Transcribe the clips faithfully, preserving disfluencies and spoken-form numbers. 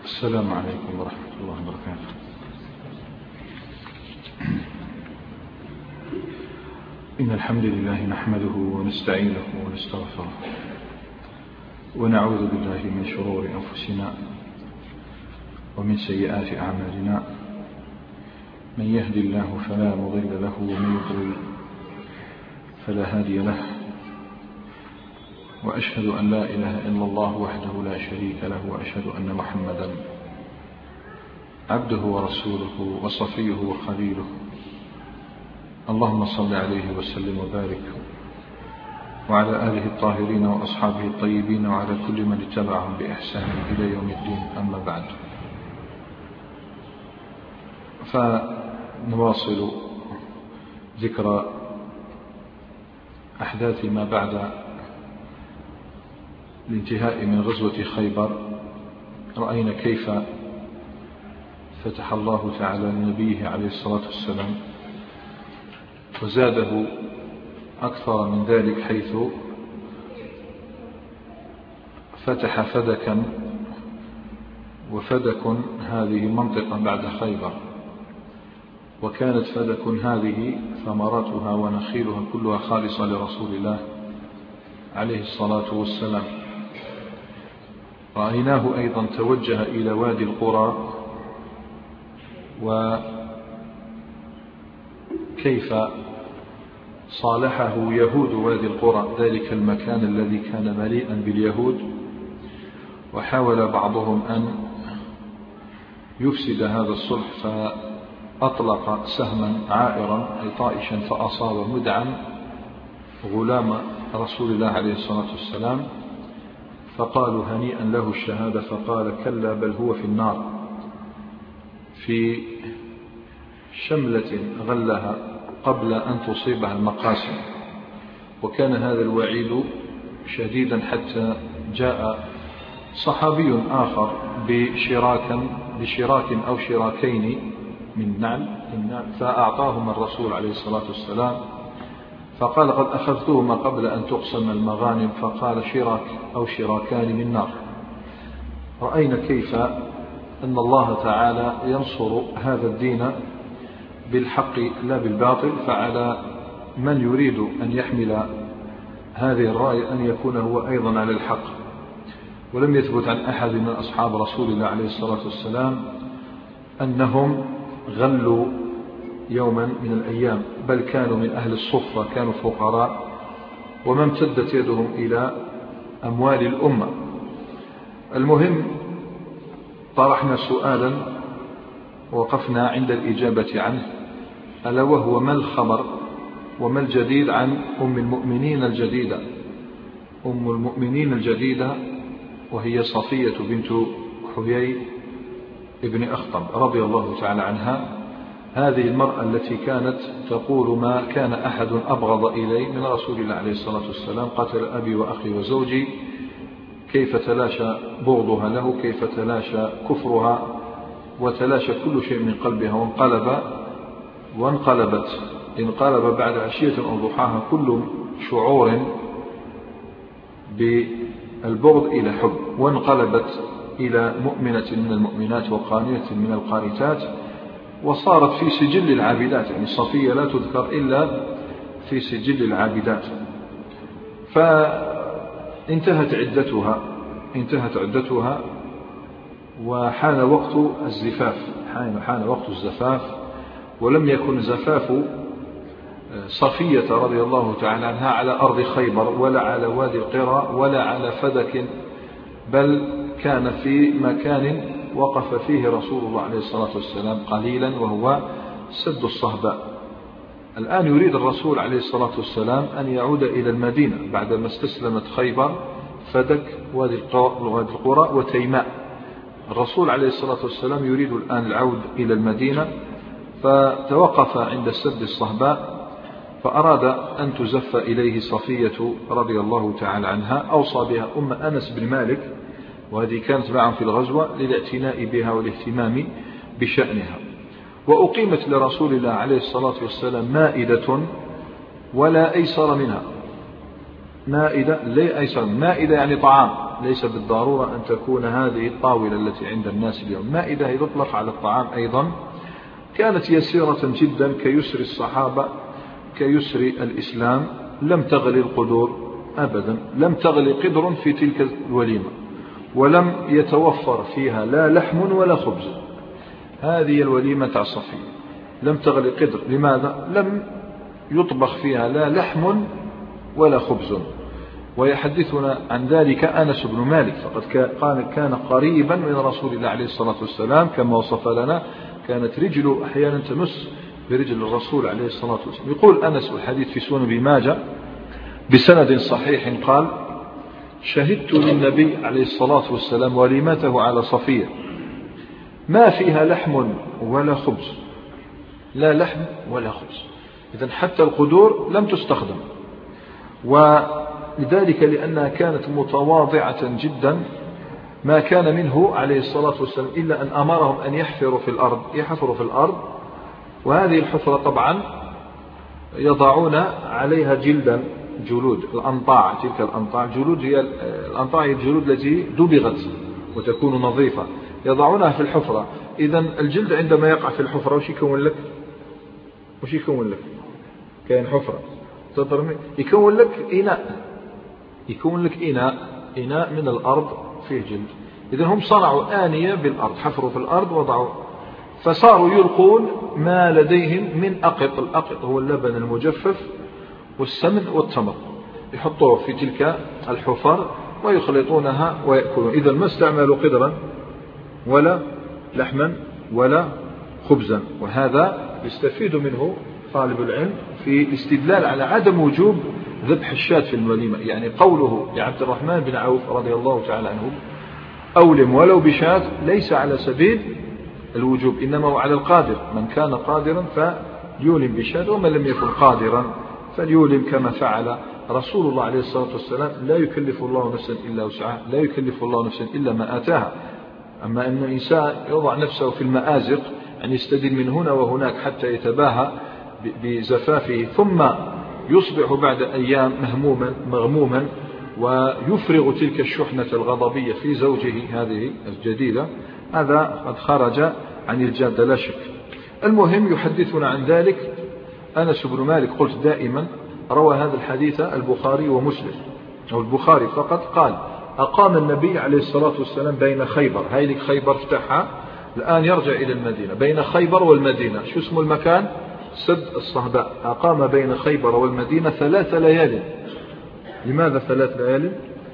السلام عليكم ورحمة الله وبركاته. إن الحمد لله نحمده ونستعينه ونستغفره ونعوذ بالله من شرور أنفسنا ومن سيئات أعمالنا. من يهد الله فلا مضل له ومن يضلل فلا هادي له، وأشهد أن لا إله إلا الله وحده لا شريك له، وأشهد أن محمدا عبده ورسوله وصفيه وخليله. اللهم صل عليه وسلم وبارك وعلى آله الطاهرين وأصحابه الطيبين وعلى كل من اتبعهم بإحسان إلى يوم الدين. أما بعد، فنواصل ذكر أحداث ما بعد الانتهاء من غزوة خيبر. رأينا كيف فتح الله تعالى لنبيه عليه الصلاة والسلام وزاده أكثر من ذلك، حيث فتح فدكا، وفدك هذه منطقة بعد خيبر، وكانت فدك هذه ثمرتها ونخيلها كلها خالصة لرسول الله عليه الصلاة والسلام. رأيناه أيضا توجه إلى وادي القرى، وكيف صالحه يهود وادي القرى، ذلك المكان الذي كان مليئا باليهود، وحاول بعضهم أن يفسد هذا الصلح، فأطلق سهما عائرا أي طائشا فأصاب مدعا غلام رسول الله عليه الصلاة والسلام، فقالوا هنيئا له الشهادة، فقال كلا بل هو في النار، في شملة غلها قبل أن تصيبها المقاسم. وكان هذا الوعيد شديدا حتى جاء صحابي آخر بشراك بشراك أو شراكين من نعل، فأعطاهما الرسول عليه الصلاة والسلام، فقال قد أخذتهما قبل أن تقسم المغانم، فقال شراك أو شراكان من نار. رأينا كيف أن الله تعالى ينصر هذا الدين بالحق لا بالباطل، فعلى من يريد أن يحمل هذه الراية أن يكون هو أيضا على الحق. ولم يثبت عن أحد من أصحاب رسول الله عليه الصلاة والسلام أنهم غلوا يوما من الأيام، بل كانوا من أهل الصفة، كانوا فقراء وما امتدت يدهم إلى أموال الأمة. المهم، طرحنا سؤالا وقفنا عند الإجابة عنه، ألا وهو ما الخبر وما الجديد عن أم المؤمنين الجديدة. أم المؤمنين الجديدة وهي صفية بنت حيي ابن أخطب رضي الله تعالى عنها. هذه المرأة التي كانت تقول ما كان أحد أبغض إلي من رسول الله عليه الصلاة والسلام، قتل أبي وأخي وزوجي، كيف تلاشى بغضها له، كيف تلاشى كفرها، وتلاشى كل شيء من قلبها، وانقلب وانقلبت انقلب بعد عشية أو ضحاها كل شعور بالبغض إلى حب، وانقلبت إلى مؤمنة من المؤمنات وقانية من القانتات، وصارت في سجل العابدات. يعني صفية لا تذكر إلا في سجل العابدات. فانتهت عدتها انتهت عدتها وحان وقت الزفاف حان, حان وقت الزفاف ولم يكن زفاف صفية رضي الله تعالى عنها على أرض خيبر ولا على وادي القرى ولا على فدك، بل كان في مكان وقف فيه رسول الله عليه الصلاة والسلام قليلا، وهو سد الصهباء. الآن يريد الرسول عليه الصلاة والسلام أن يعود إلى المدينة بعدما استسلمت خيبر، فدك، وادي القرى وتيماء. الرسول عليه الصلاة والسلام يريد الآن العود إلى المدينة، فتوقف عند سد الصهباء، فأراد أن تزف إليه صفية رضي الله تعالى عنها. أوصى بها أم أنس بن مالك، وهذه كانت معهم في الغزوة، للاعتناء بها والاهتمام بشأنها. وأقيمت لرسول الله عليه الصلاة والسلام مائدة ولا أيسر منها. مائدة لا أيسر، مائدة يعني طعام، ليس بالضرورة أن تكون هذه الطاولة التي عند الناس اليوم. مائدة يطلق على الطعام أيضا، كانت يسيرة جدا كيسر الصحابة كيسر الإسلام، لم تغلي القدور أبدا، لم تغلي قدر في تلك الوليمة، ولم يتوفر فيها لا لحم ولا خبز. هذه الوليمة تاع صفية لم تغلي قدر. لماذا؟ لم يطبخ فيها لا لحم ولا خبز. ويحدثنا عن ذلك أنس بن مالك، فقد كان قريبا من رسول الله عليه الصلاة والسلام كما وصف لنا، كانت رجله أحيانا تمس برجل الرسول عليه الصلاة والسلام. يقول أنس والحديث في سنن ابن ماجه بسند صحيح قال: شهدت للنبي عليه الصلاة والسلام وليمته على صفية ما فيها لحم ولا خبز، لا لحم ولا خبز. إذن حتى القدور لم تستخدم، ولذلك لأنها كانت متواضعة جدا ما كان منه عليه الصلاة والسلام إلا أن أمرهم أن يحفروا في الأرض، يحفروا في الأرض، وهذه الحفرة طبعا يضعون عليها جلدا، جلود الأنطاع، تلك الأنطاع جلود، هي الأنطاع هي الجلود التي دبغت وتكون نظيفة، يضعونها في الحفرة. إذن الجلد عندما يقع في الحفرة وش يكون لك؟ وش يكون لك؟ كاين حفرة يكون لك إناء، يكون لك إناء إناء من الأرض فيه جلد. إذن هم صنعوا آنية بالأرض، حفروا في الأرض وضعوا، فصاروا يلقون ما لديهم من أقط. الأقط هو اللبن المجفف والسمن والتمر، يحطوه في تلك الحفر ويخلطونها ويأكلون. إذن ما استعملوا قدرا ولا لحما ولا خبزا. وهذا يستفيد منه طالب العلم في الاستدلال على عدم وجوب ذبح الشاة في الوليمة. يعني قوله لعبد الرحمن بن عوف رضي الله تعالى عنه أولم ولو بشاة ليس على سبيل الوجوب، إنما هو على القادر، من كان قادرا فليولم بشاة، ومن لم يكن قادرا فليولم كما فعل رسول الله عليه الصلاة والسلام. لا يكلف الله نفسا إلا وسعها، لا يكلف الله نفسا إلا ما آتاها. أما أن الإنسان يضع نفسه في المآزق أن يستدل من هنا وهناك حتى يتباهى بزفافه، ثم يصبح بعد أيام مهموما مغموما ويفرغ تلك الشحنة الغضبية في زوجه هذه الجديدة، هذا قد خرج عن الجادة لا شك. المهم يحدثنا عن ذلك أنس بن مالك، قلت دائما روى هذا الحديث البخاري ومسلم، أو البخاري فقط، قال: أقام النبي عليه الصلاة والسلام بين خيبر، هاي خيبر فتحها الآن يرجع إلى المدينة، بين خيبر والمدينة، شو اسم المكان؟ سد الصهباء. أقام بين خيبر والمدينة ثلاث ليال. لماذا ثلاث ليال؟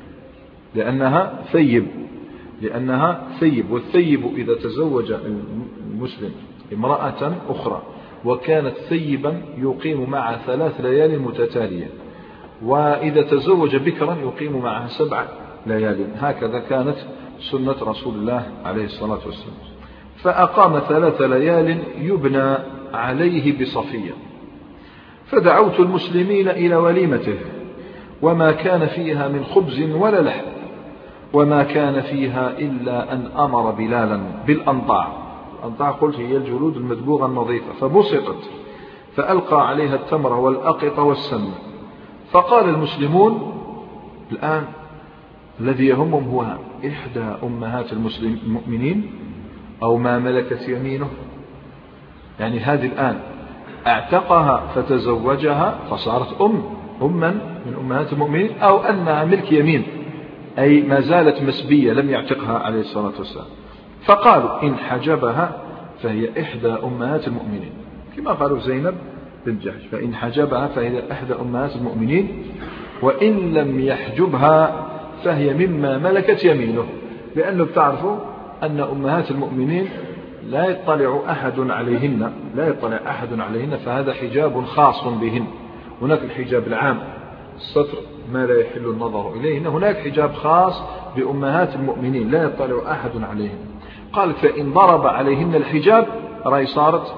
لأنها ثيب، لأنها ثيب، والثيب إذا تزوج المسلم امرأة أخرى وكانت ثيبا يقيم معها ثلاث ليال متتالية، وإذا تزوج بكرا يقيم معها سبع ليال. هكذا كانت سنة رسول الله عليه الصلاة والسلام. فأقام ثلاث ليال يبنى عليه بصفية، فدعوت المسلمين إلى وليمته، وما كان فيها من خبز ولا لحم، وما كان فيها إلا أن أمر بلالا بالأنطاع. الأنطاع قلت هي الجلود المدبوغة النظيفة، فبسطت فألقى عليها التمر والأقط والسمن. فقال المسلمون الآن الذي يهمهم هو إحدى أمهات المؤمنين أو ما ملكت يمينه، يعني هذه الآن اعتقها فتزوجها فصارت أم أما من أمهات المؤمنين، أو أنها ملك يمين أي ما زالت مسبية لم يعتقها عليه الصلاة والسلام. فقالوا إن حجبها فهي إحدى أمهات المؤمنين، كما قالوا زينب بنت جحش، فإن حجبها فهي إحدى أمهات المؤمنين، وإن لم يحجبها فهي مما ملكت يمينه. لأنه بتعرفوا أن أمهات المؤمنين لا يطلع أحد عليهن، لا يطلع أحد عليهن، فهذا حجاب خاص بهن. هناك الحجاب العام الستر ما لا يحل النظر إليهن، هناك حجاب خاص بأمهات المؤمنين لا يطلع أحد عليهن. قال فإن ضرب عليهن الحجاب رأي صارت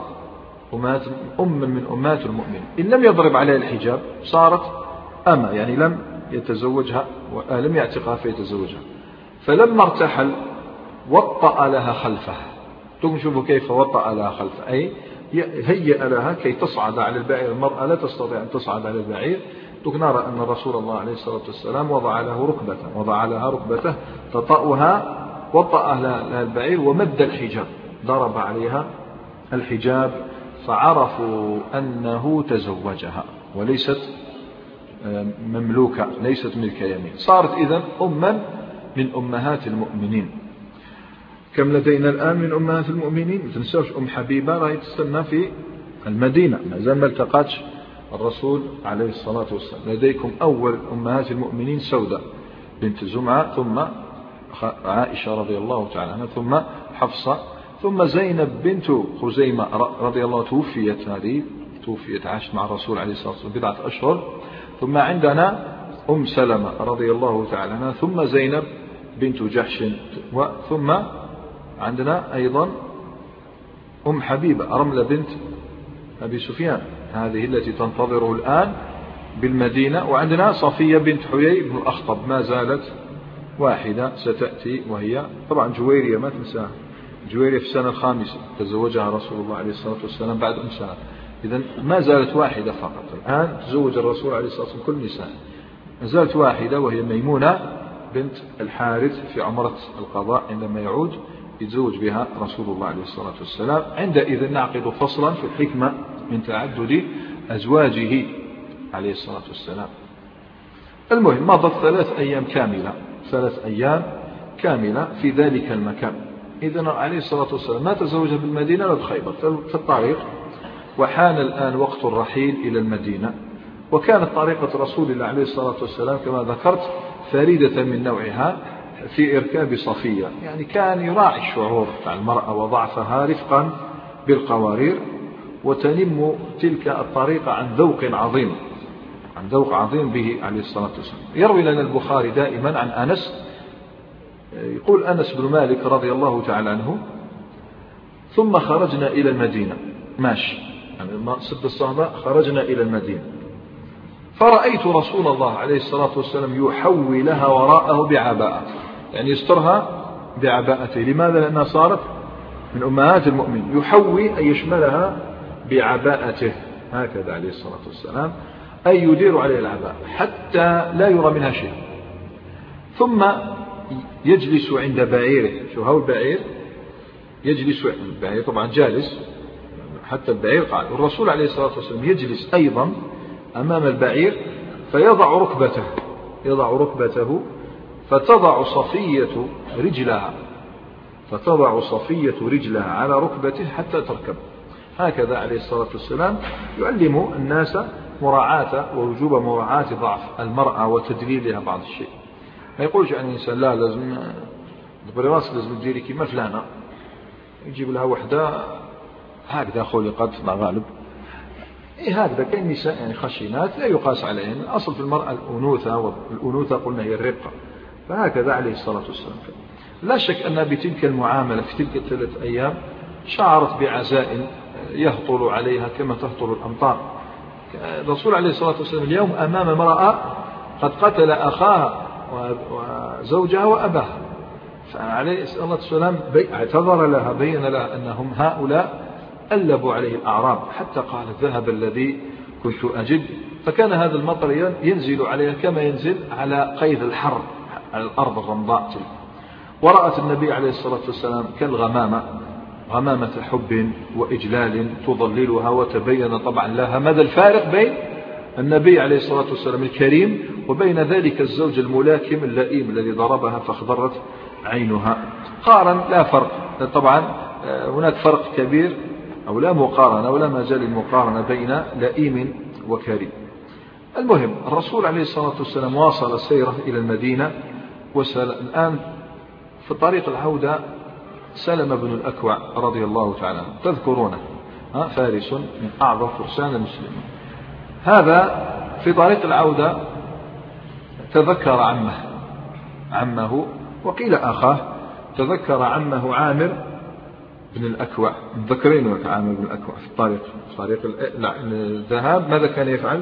أم من أمهات المؤمنين، إن لم يضرب عليها الحجاب صارت أما، يعني لم يتزوجها ولم يعتقها فيتزوجها. فلما ارتحل وطأ لها خلفه، تشوفوا كيف وطأ لها خلفه، أي هيئ لها كي تصعد على البعير. المرأة لا تستطيع أن تصعد على البعير، نرى أن رسول الله عليه الصلاة والسلام وضع له ركبة وضع لها ركبته تطأها وطأ لها البعير ومد الحجاب، ضرب عليها الحجاب فعرفوا أنه تزوجها وليست مملوكة، ليست ملك يمين، صارت إذن أما من أمهات المؤمنين. كم لدينا الآن من أمهات المؤمنين؟ ما تنسوش أم حبيبة راهي تستنى في المدينة، ما زال ما التقتش الرسول عليه الصلاة والسلام. لديكم أول أمهات المؤمنين سودة بنت زمعة، ثم عائشة رضي الله تعالى عنها، ثم حفصة، ثم زينب بنت خزيمة رضي الله توفيت، هذه توفيت عاشت مع الرسول عليه الصلاة والسلام بضعة أشهر. ثم عندنا أم سلمة رضي الله تعالى عنها، ثم زينب بنت جحش، ثم عندنا أيضا أم حبيبة رملة بنت أبي سفيان، هذه التي تنتظره الآن بالمدينة. وعندنا صفية بنت حيي بن الأخطب، ما زالت واحدة ستأتي، وهي طبعا جويرية ما تنساها، جويرية في السنة الخامسة تزوجها رسول الله عليه الصلاة والسلام بعد أم سلمة، إذن ما زالت واحدة فقط. الآن تزوج الرسول عليه الصلاة والسلام كل نساء، ما زالت واحدة وهي ميمونة بنت الحارث في عمرة القضاء، عندما يعود يتزوج بها رسول الله عليه الصلاة والسلام. عندئذ نعقد فصلا في الحكمة من تعدد أزواجه عليه الصلاة والسلام. المهم مضت ثلاث أيام كاملة، ثلاث أيام كاملة في ذلك المكان. إذن عليه الصلاة والسلام ما تزوجها بالمدينة ولا بخيبر، في الطريق، وحان الآن وقت الرحيل إلى المدينة. وكانت طريقة رسول الله عليه الصلاة والسلام كما ذكرت فريدة من نوعها في إركاب صفية، يعني كان يراعي الشعور مع المرأة وضعفها رفقا بالقوارير، وتنم تلك الطريقة عن ذوق عظيم، عن ذوق عظيم به عليه الصلاة والسلام. يروي لنا البخاري دائما عن أنس، يقول أنس بن مالك رضي الله تعالى عنه: ثم خرجنا إلى المدينة ماشي، يعني ما سد الصحبة خرجنا إلى المدينة، فرأيت رسول الله عليه الصلاة والسلام يحوي لها وراءه بعباءة، يعني يسترها بعباءته. لماذا؟ لأنها صارت من أمهات المؤمنين، يحوي أي يشملها بعباءته هكذا عليه الصلاة والسلام، أي يدير عليه العباء حتى لا يرى منها شيء. ثم يجلس عند بعيره، شو هو البعير؟ يجلس البعير طبعا جالس، حتى البعير قاعد، والرسول عليه الصلاة والسلام يجلس أيضا أمام البعير، فيضع ركبته يضع ركبته فتضع صفية رجلها فتضع صفية رجلها على ركبته حتى تركب. هكذا عليه الصلاة والسلام يعلم الناس مراعاة ووجوب مراعاة ضعف المرأة وتدليلها بعض الشيء. ما يقولش عن الإنسان لا لازم براسك لازم تديري كما فلانة، يجيب لها وحدة هكذا خلقت مع غالب إيه هكذا. كاين نساء يعني خشينات لا يقاس عليهن، الأصل في المرأة الأنوثة، والأنوثة قلنا هي الرقة، فهكذا عليه الصلاة والسلام. لا شك أن بتلك المعاملة في تلك الثلاث أيام شعرت بعزاء يهطل عليها كما تهطل الأمطار. الرسول عليه الصلاة والسلام اليوم أمام امرأة قد قتل أخاها وزوجها وأباها، فعليه الصلاة والسلام اعتذر لها، بين لها أنهم هؤلاء ألبوا عليه الأعراب، حتى قال: الذهب الذي كنت أجد. فكان هذا المطر ينزل عليها كما ينزل على قيد الحر على الأرض الرمضاء. ورأت النبي عليه الصلاة والسلام كالغمامة، غمامة حب وإجلال تظللها، وتبين طبعا لها ماذا الفارق بين النبي عليه الصلاة والسلام الكريم وبين ذلك الزوج الملاكم اللئيم الذي ضربها فاخضرت عينها. قارن لا فرق، طبعا هناك فرق كبير أو لا مقارنة ولا مجال المقارنة بين لئيم وكريم. المهم الرسول عليه الصلاة والسلام واصل سيره إلى المدينة. والآن في طريق العودة سلم بن الأكوع رضي الله تعالى عنه، تذكرونه، فارس من أعظم فرسان المسلمين، هذا في طريق العودة تذكر عمه عمه وقيل أخاه، تذكر عمه عامر بن الأكوع. تذكرين عامر بن الأكوع في الطريق في طريق الذهاب ماذا كان يفعل؟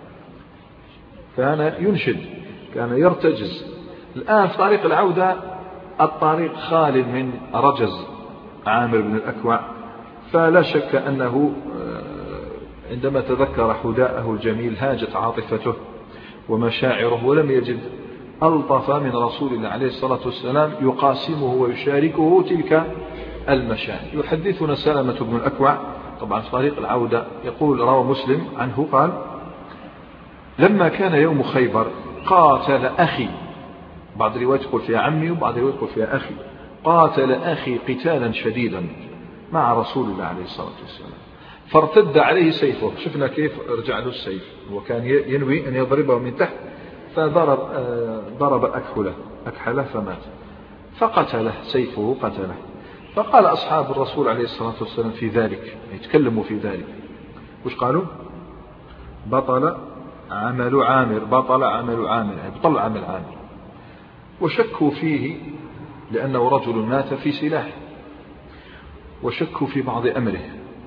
كان ينشد، كان يرتجز. الآن في طريق العودة الطريق خال من رجز عامر بن الأكوع، فلا شك أنه عندما تذكر حداءه الجميل هاجت عاطفته ومشاعره، ولم يجد ألطف من رسول الله عليه الصلاة والسلام يقاسمه ويشاركه تلك المشاعر. يحدثنا سلمة بن الأكوع طبعا في طريق العودة يقول روى مسلم عنه قال: لما كان يوم خيبر قاتل أخي، بعض الروايات يقول فيها عمي وبعض الروايات يقول فيها أخي، قاتل أخي قتالا شديدا مع رسول الله عليه الصلاة والسلام، فارتد عليه سيفه. شفنا كيف رجع له السيف، وكان ينوي أن يضربه من تحت، فضرب ضرب أكحله أكحله فمات، فقتله سيفه قتله. فقال أصحاب الرسول عليه الصلاة والسلام في ذلك، يتكلموا في ذلك، وش قالوا؟ بطل عمل عامر، بطل عمل عامر، يعني بطل عمل عامر. وشكوا فيه لأنه رجل مات في سلاح، وشكوا في بعض أمره.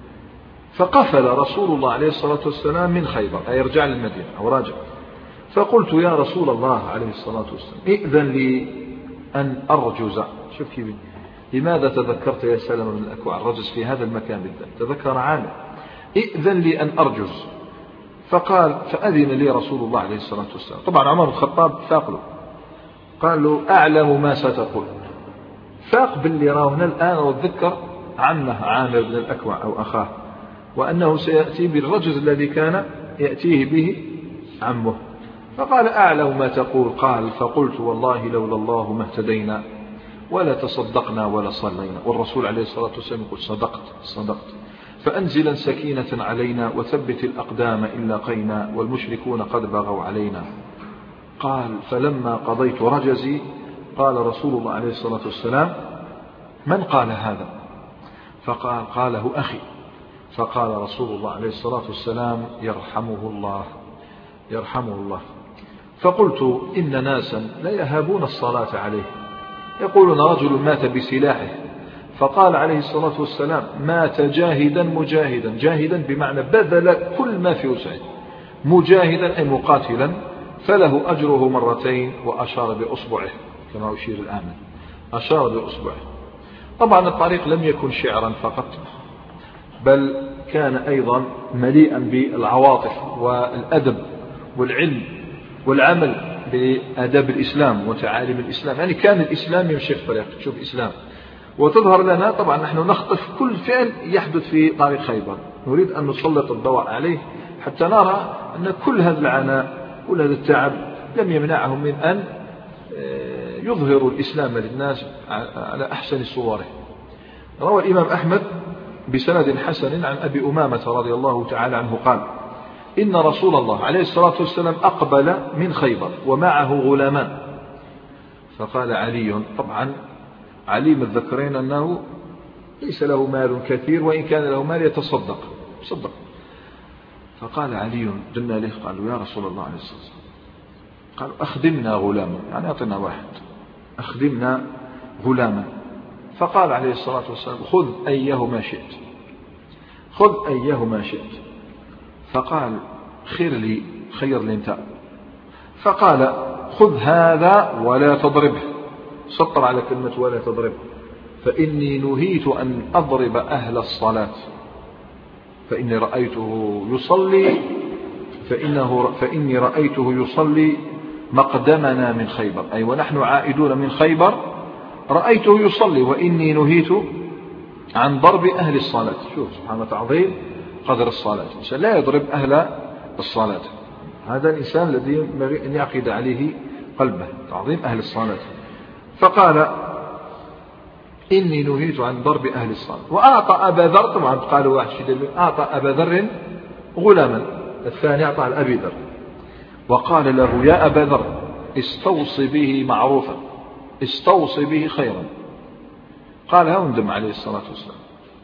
فقفل رسول الله عليه الصلاة والسلام من خيبر، أي يرجع للمدينة أو راجع. فقلت يا رسول الله عليه الصلاة والسلام ائذن لي أن أرجز. شوف كيف، لماذا تذكرت يا سلمة بن الأكوع الرجز في هذا المكان بالذات؟ تذكر عامر. ائذن لي أن أرجز. فقال فأذن لي رسول الله عليه الصلاة والسلام. طبعا عمر بن الخطاب فاقله، قال له أعلم ما ستقول. فاق باللي راهنا الآن وتذكر عمه عامر بن الأكوع أو أخاه، وأنه سيأتي بالرجز الذي كان يأتيه به عمه. فقال أعلم ما تقول. قال فقلت والله لولا الله ما اهتدينا ولا تصدقنا ولا صلينا. والرسول عليه الصلاة والسلام يقول صدقت صدقت. فأنزلا سكينة علينا وثبت الأقدام إن لاقينا والمشركون قد بغوا علينا. قال فلما قضيت رجزي قال رسول الله عليه الصلاة والسلام من قال هذا؟ فقال قاله أخي. فقال رسول الله عليه الصلاة والسلام يرحمه الله يرحمه الله. فقلت إن ناسا لا يهابون الصلاة عليه، يقولون رجل مات بسلاحه. فقال عليه الصلاة والسلام مات جاهدا مجاهدا، جاهدا بمعنى بذل كل ما في وسعه، مجاهدا أي مقاتلا، فله أجره مرتين. وأشار بأصبعه كما أشير الآن، أشار بأصبعه. طبعا الطريق لم يكن شعرا فقط، بل كان أيضا مليئا بالعواطف والأدب والعلم والعمل بآداب الإسلام وتعاليم الإسلام. يعني كان الإسلام يمشي في طريق، تشوف إسلام وتظهر لنا. طبعا نحن نخطف كل فعل يحدث في طريق خيبر، نريد أن نسلط الضوء عليه حتى نرى أن كل هذا العناء كل هذا التعب لم يمنعهم من أن يظهروا الإسلام للناس على أحسن صوره. روى الإمام أحمد بسند حسن عن أبي أمامة رضي الله تعالى عنه قال إن رسول الله عليه الصلاة والسلام أقبل من خيبر ومعه غلامان. فقال علي، طبعا علي متذكرين أنه ليس له مال كثير، وإن كان له مال يتصدق صدق. فقال علي دلنا له، قالوا يا رسول الله عليه الصلاة والسلام، قالوا أخدمنا غلاما، يعني أعطنا واحد، أخدمنا غلاما. فقال عليه الصلاة والسلام خذ أيهما شئت، خذ أيهما شئت. فقال خير لي، خير لي انت. فقال خذ هذا ولا تضربه، سطر على كلمة ولا تضربه، فإني نهيت أن أضرب أهل الصلاة فإني رأيته يصلي فإنه فإني رأيته يصلي مقدمنا من خيبر، أي ونحن عائدون من خيبر رأيته يصلي، وإني نهيت عن ضرب أهل الصلاة. شوف سبحان الله، تعظيم قدر الصلاة، الإنسان لا يضرب أهل الصلاة. هذا الإنسان الذي ينبغي أن يعقد عليه قلبه، تعظيم أهل الصلاة. فقال إني نهيت عن ضرب أهل الصلاة. وأعطى أبا ذر، طبعا قالوا واحد شديد، أعطى أبا ذر غلاما، الثاني أعطى أبي ذر، وقال له يا أبا ذر استوصي به معروفا، استوصي به خيرا. قال هندم عليه الصلاة والسلام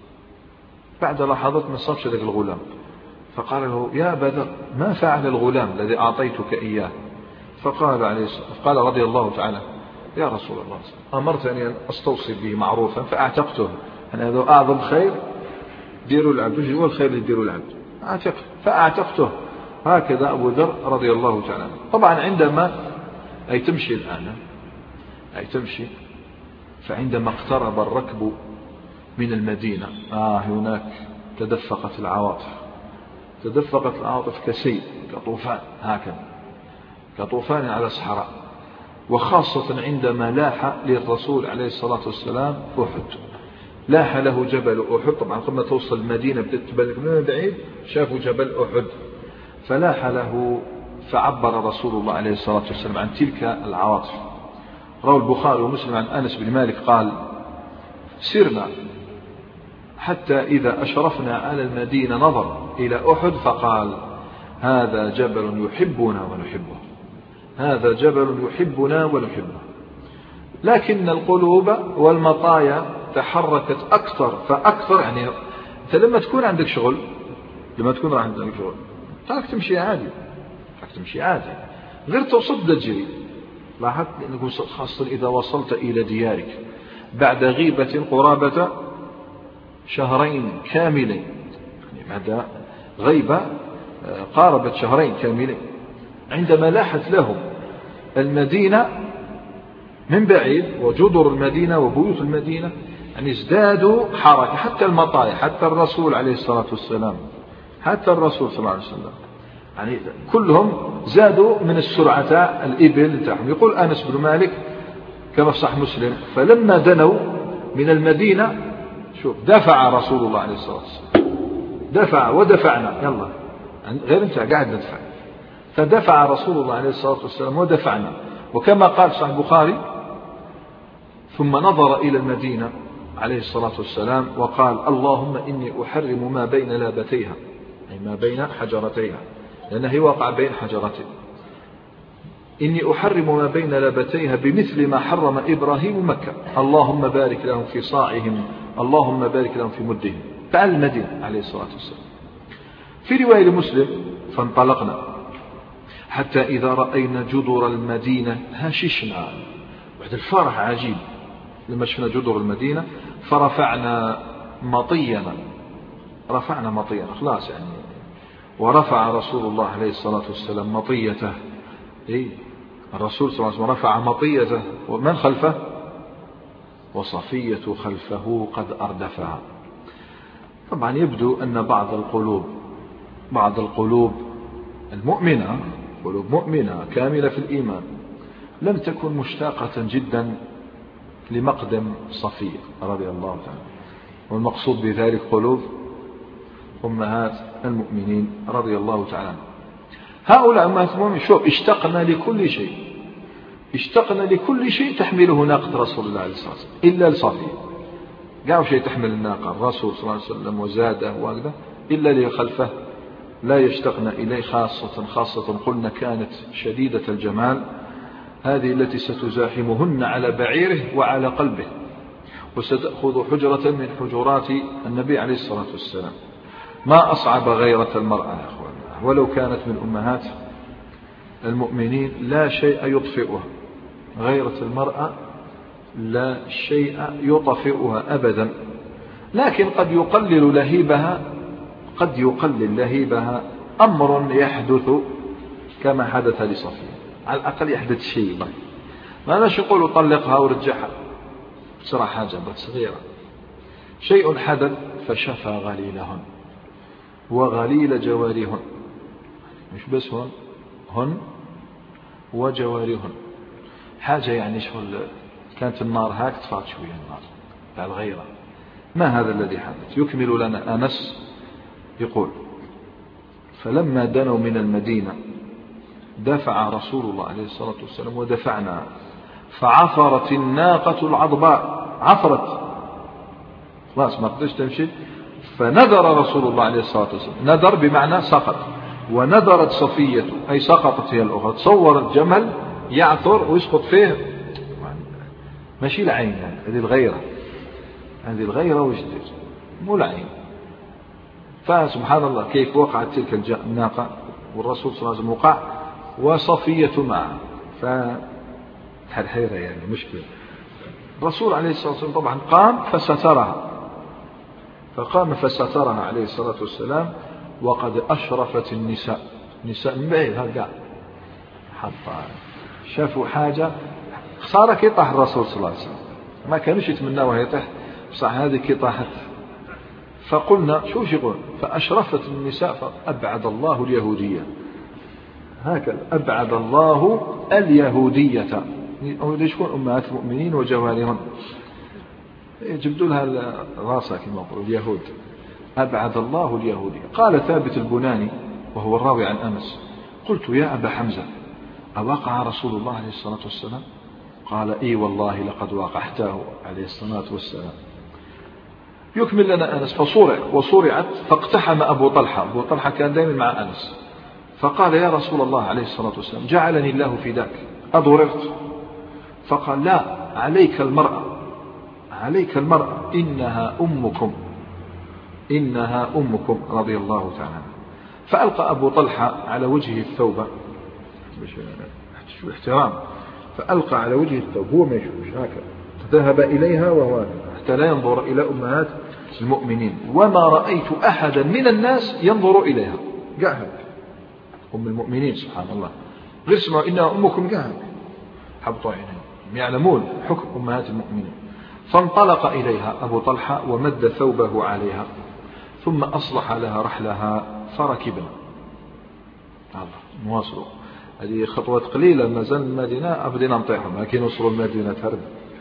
بعد لحظات ما صابش ذلك الغلام. فقال له يا أبا ذر ما فعل الغلام الذي أعطيتك إياه؟ فقال عليه الصلاة قال رضي الله تعالى يا رسول الله أمرتني أن أستوصي به معروفا فأعتقته، أنا هذا أعظم خير ديروا العبد، وش هو الخير اللي ديروا العبد؟ أعتق، فأعتقته. هكذا أبو ذر رضي الله تعالى. طبعا عندما أي تمشي الآن أي تمشي فعندما اقترب الركب من المدينة آه هناك تدفقت العواطف، تدفقت العواطف كسيل كطوفان هكذا. كطوفان على صحراء، وخاصة عندما لاح للرسول عليه الصلاة والسلام أحد، لاح له جبل أحد. طبعا قبل ما توصل المدينة بتتبلغ من بعيد شافوا جبل أحد، فلاح له، فعبر رسول الله عليه الصلاة والسلام عن تلك العواطف. روى البخاري ومسلم عن أنس بن مالك قال: سرنا حتى إذا أشرفنا على المدينة نظر إلى أحد فقال: هذا جبل يحبنا ونحبه، هذا جبل يحبنا ونحبه. لكن القلوب والمطايا تحركت أكثر فأكثر. يعني أنت لما تكون عندك شغل، لما تكون عندك شغل تراك تمشي عادي، تراك تمشي عادي، غير توصل تجري. لاحظت أنك خاصة إذا وصلت إلى ديارك بعد غيبة قرابة شهرين كاملين، يعني بعد غيبة قاربت شهرين كاملين، عندما لاحت لهم المدينة من بعيد وجدر المدينة وبيوت المدينة، يعني ازدادوا حركة. حتى المطايا، حتى الرسول عليه الصلاة والسلام، حتى الرسول صلى الله عليه وسلم، يعني كلهم زادوا من السرعة الإبل تاعهم. يقول أنس بن مالك كما في صحيح مسلم: فلما دنوا من المدينة، شوف، دفع رسول الله عليه الصلاة والسلام، دفع ودفعنا، يلا غير انت قاعد ندفع، فدفع رسول الله عليه الصلاة والسلام ودفعنا. وكما قال صحيح البخاري: ثم نظر إلى المدينة عليه الصلاة والسلام وقال: اللهم إني أحرم ما بين لابتيها، أي ما بين حجرتيها، لأنه واقع بين حجرتين. إني أحرم ما بين لابتيها بمثل ما حرم إبراهيم مكة، اللهم بارك لهم في صاعهم، اللهم بارك لهم في مدهم. فعل المدينة عليه الصلاة والسلام. في رواية لمسلم: فانطلقنا حتى إذا رأينا جدر المدينة هششنا. بعد الفرح عجيب لما شفنا جدر المدينة، فرفعنا مطينا، رفعنا مطينا خلاص يعني. ورفع رسول الله عليه الصلاة والسلام مطيته، إيه؟ الرسول صلى الله عليه وسلم رفع مطيته، ومن خلفه؟ وصفية خلفه قد أردفها. طبعا يبدو أن بعض القلوب بعض القلوب المؤمنة، قلوب مؤمنة كاملة في الإيمان، لم تكن مشتاقة جدا لمقدم صفية رضي الله تعالى. والمقصود بذلك قلوب أمهات المؤمنين رضي الله تعالى. هؤلاء أمهات المؤمنين شوف اشتقنا لكل شيء، اشتقنا لكل شيء تحمله ناقة رسول الله عليه الصلاة والسلام إلا لصفية. قالوا شيء تحمل الناقة الرسول صلى الله عليه وسلم وزاده وهكذا، إلا لي خلفه لا يشتقنا إليه. خاصة خاصة قلنا كانت شديدة الجمال، هذه التي ستزاحمهن على بعيره وعلى قلبه، وستأخذ حجرة من حجرات النبي عليه الصلاة والسلام. ما أصعب غيرة المرأة يا أخوان، ولو كانت من أمهات المؤمنين لا شيء يطفئها. غيرة المرأة لا شيء يطفئها أبدا، لكن قد يقلل لهيبها، قد يقلل لهيبها أمر يحدث كما حدث لصفية، على الأقل يحدث شيء. ما لاش يقولوا طلقها ورجعها، بسرعة حاجة بس صغيرة. شيء حدث فشفى غليلهن وغليل جوارهن، مش بس هن هن وجوارهن. حاجة يعني شغل كانت النار هاك طفات شوية النار على الغيرة. ما هذا الذي حدث؟ يكمل لنا أنس يقول: فلما دنوا من المدينة دفع رسول الله عليه الصلاة والسلام ودفعنا، فعثرت الناقة العضباء، عثرت خلاص ما قدرش تمشي. فنذر رسول الله عليه الصلاة والسلام، نذر بمعنى سقط، ونذرت صفية أي سقطت هي الأخرى. تصور الجمل يعثر ويسقط فيه، ماشي العين يعني. هذه الغيرة، هذه الغيرة وجدت مو العين. فسبحان الله كيف وقعت تلك الناقة والرسول صلى الله عليه وسلم وقع وصفية معه، فالحيرة يعني مشكلة. الرسول عليه الصلاة والسلام طبعا قام فسترها، فقام فسترها عليه الصلاة والسلام، وقد أشرفت النساء، نساء من بعيد هرقا حتى شافوا حاجة صار كي طاح الرسول صلى الله عليه وسلم، ما كانوش يتمنوا يطيح، صح هذه كي طاحت. فقلنا شو يقول؟ فأشرفت النساء فأبعد الله اليهودية، هكذا أبعد الله اليهودية. شكون أمهات المؤمنين وجوارهن جبدوا لها راسها كما يقولوا اليهود. أبعد الله اليهودية. قال ثابت البناني وهو الراوي عن أنس قلت يا أبا حمزة أوقع رسول الله عليه الصلاة والسلام؟ قال إي والله لقد واقعته عليه الصلاة والسلام. يكمل لنا أنس فصورع وصورعت فاقتحم أبو طلحة. أبو طلحة كان دائما مع أنس فقال يا رسول الله عليه الصلاة والسلام جعلني الله فداك أضررت؟ فقال لا عليك المرأة عليك المرأة إنها أمكم إنها أمكم رضي الله تعالى. فألقى أبو طلحة على وجهه الثوب احترام فألقى على وجهه الثوب هو ما يشوفش هكذا ذهب إليها وهو حتى لا ينظر إلى أمهات المؤمنين. وما رأيت أحدا من الناس ينظر إليها قاعد أم المؤمنين سبحان الله غير سمعوا إنها أمكم قاعد حبطوا عينهم يعلمون حكم أمهات المؤمنين. فانطلق إليها أبو طلحة ومد ثوبه عليها ثم أصلح لها رحلها فركبنا. الله نواصلوا هذه خطوات قليلة ما زال المدينة أبدنا نطيحهم لكن وصلوا المدينة هرب.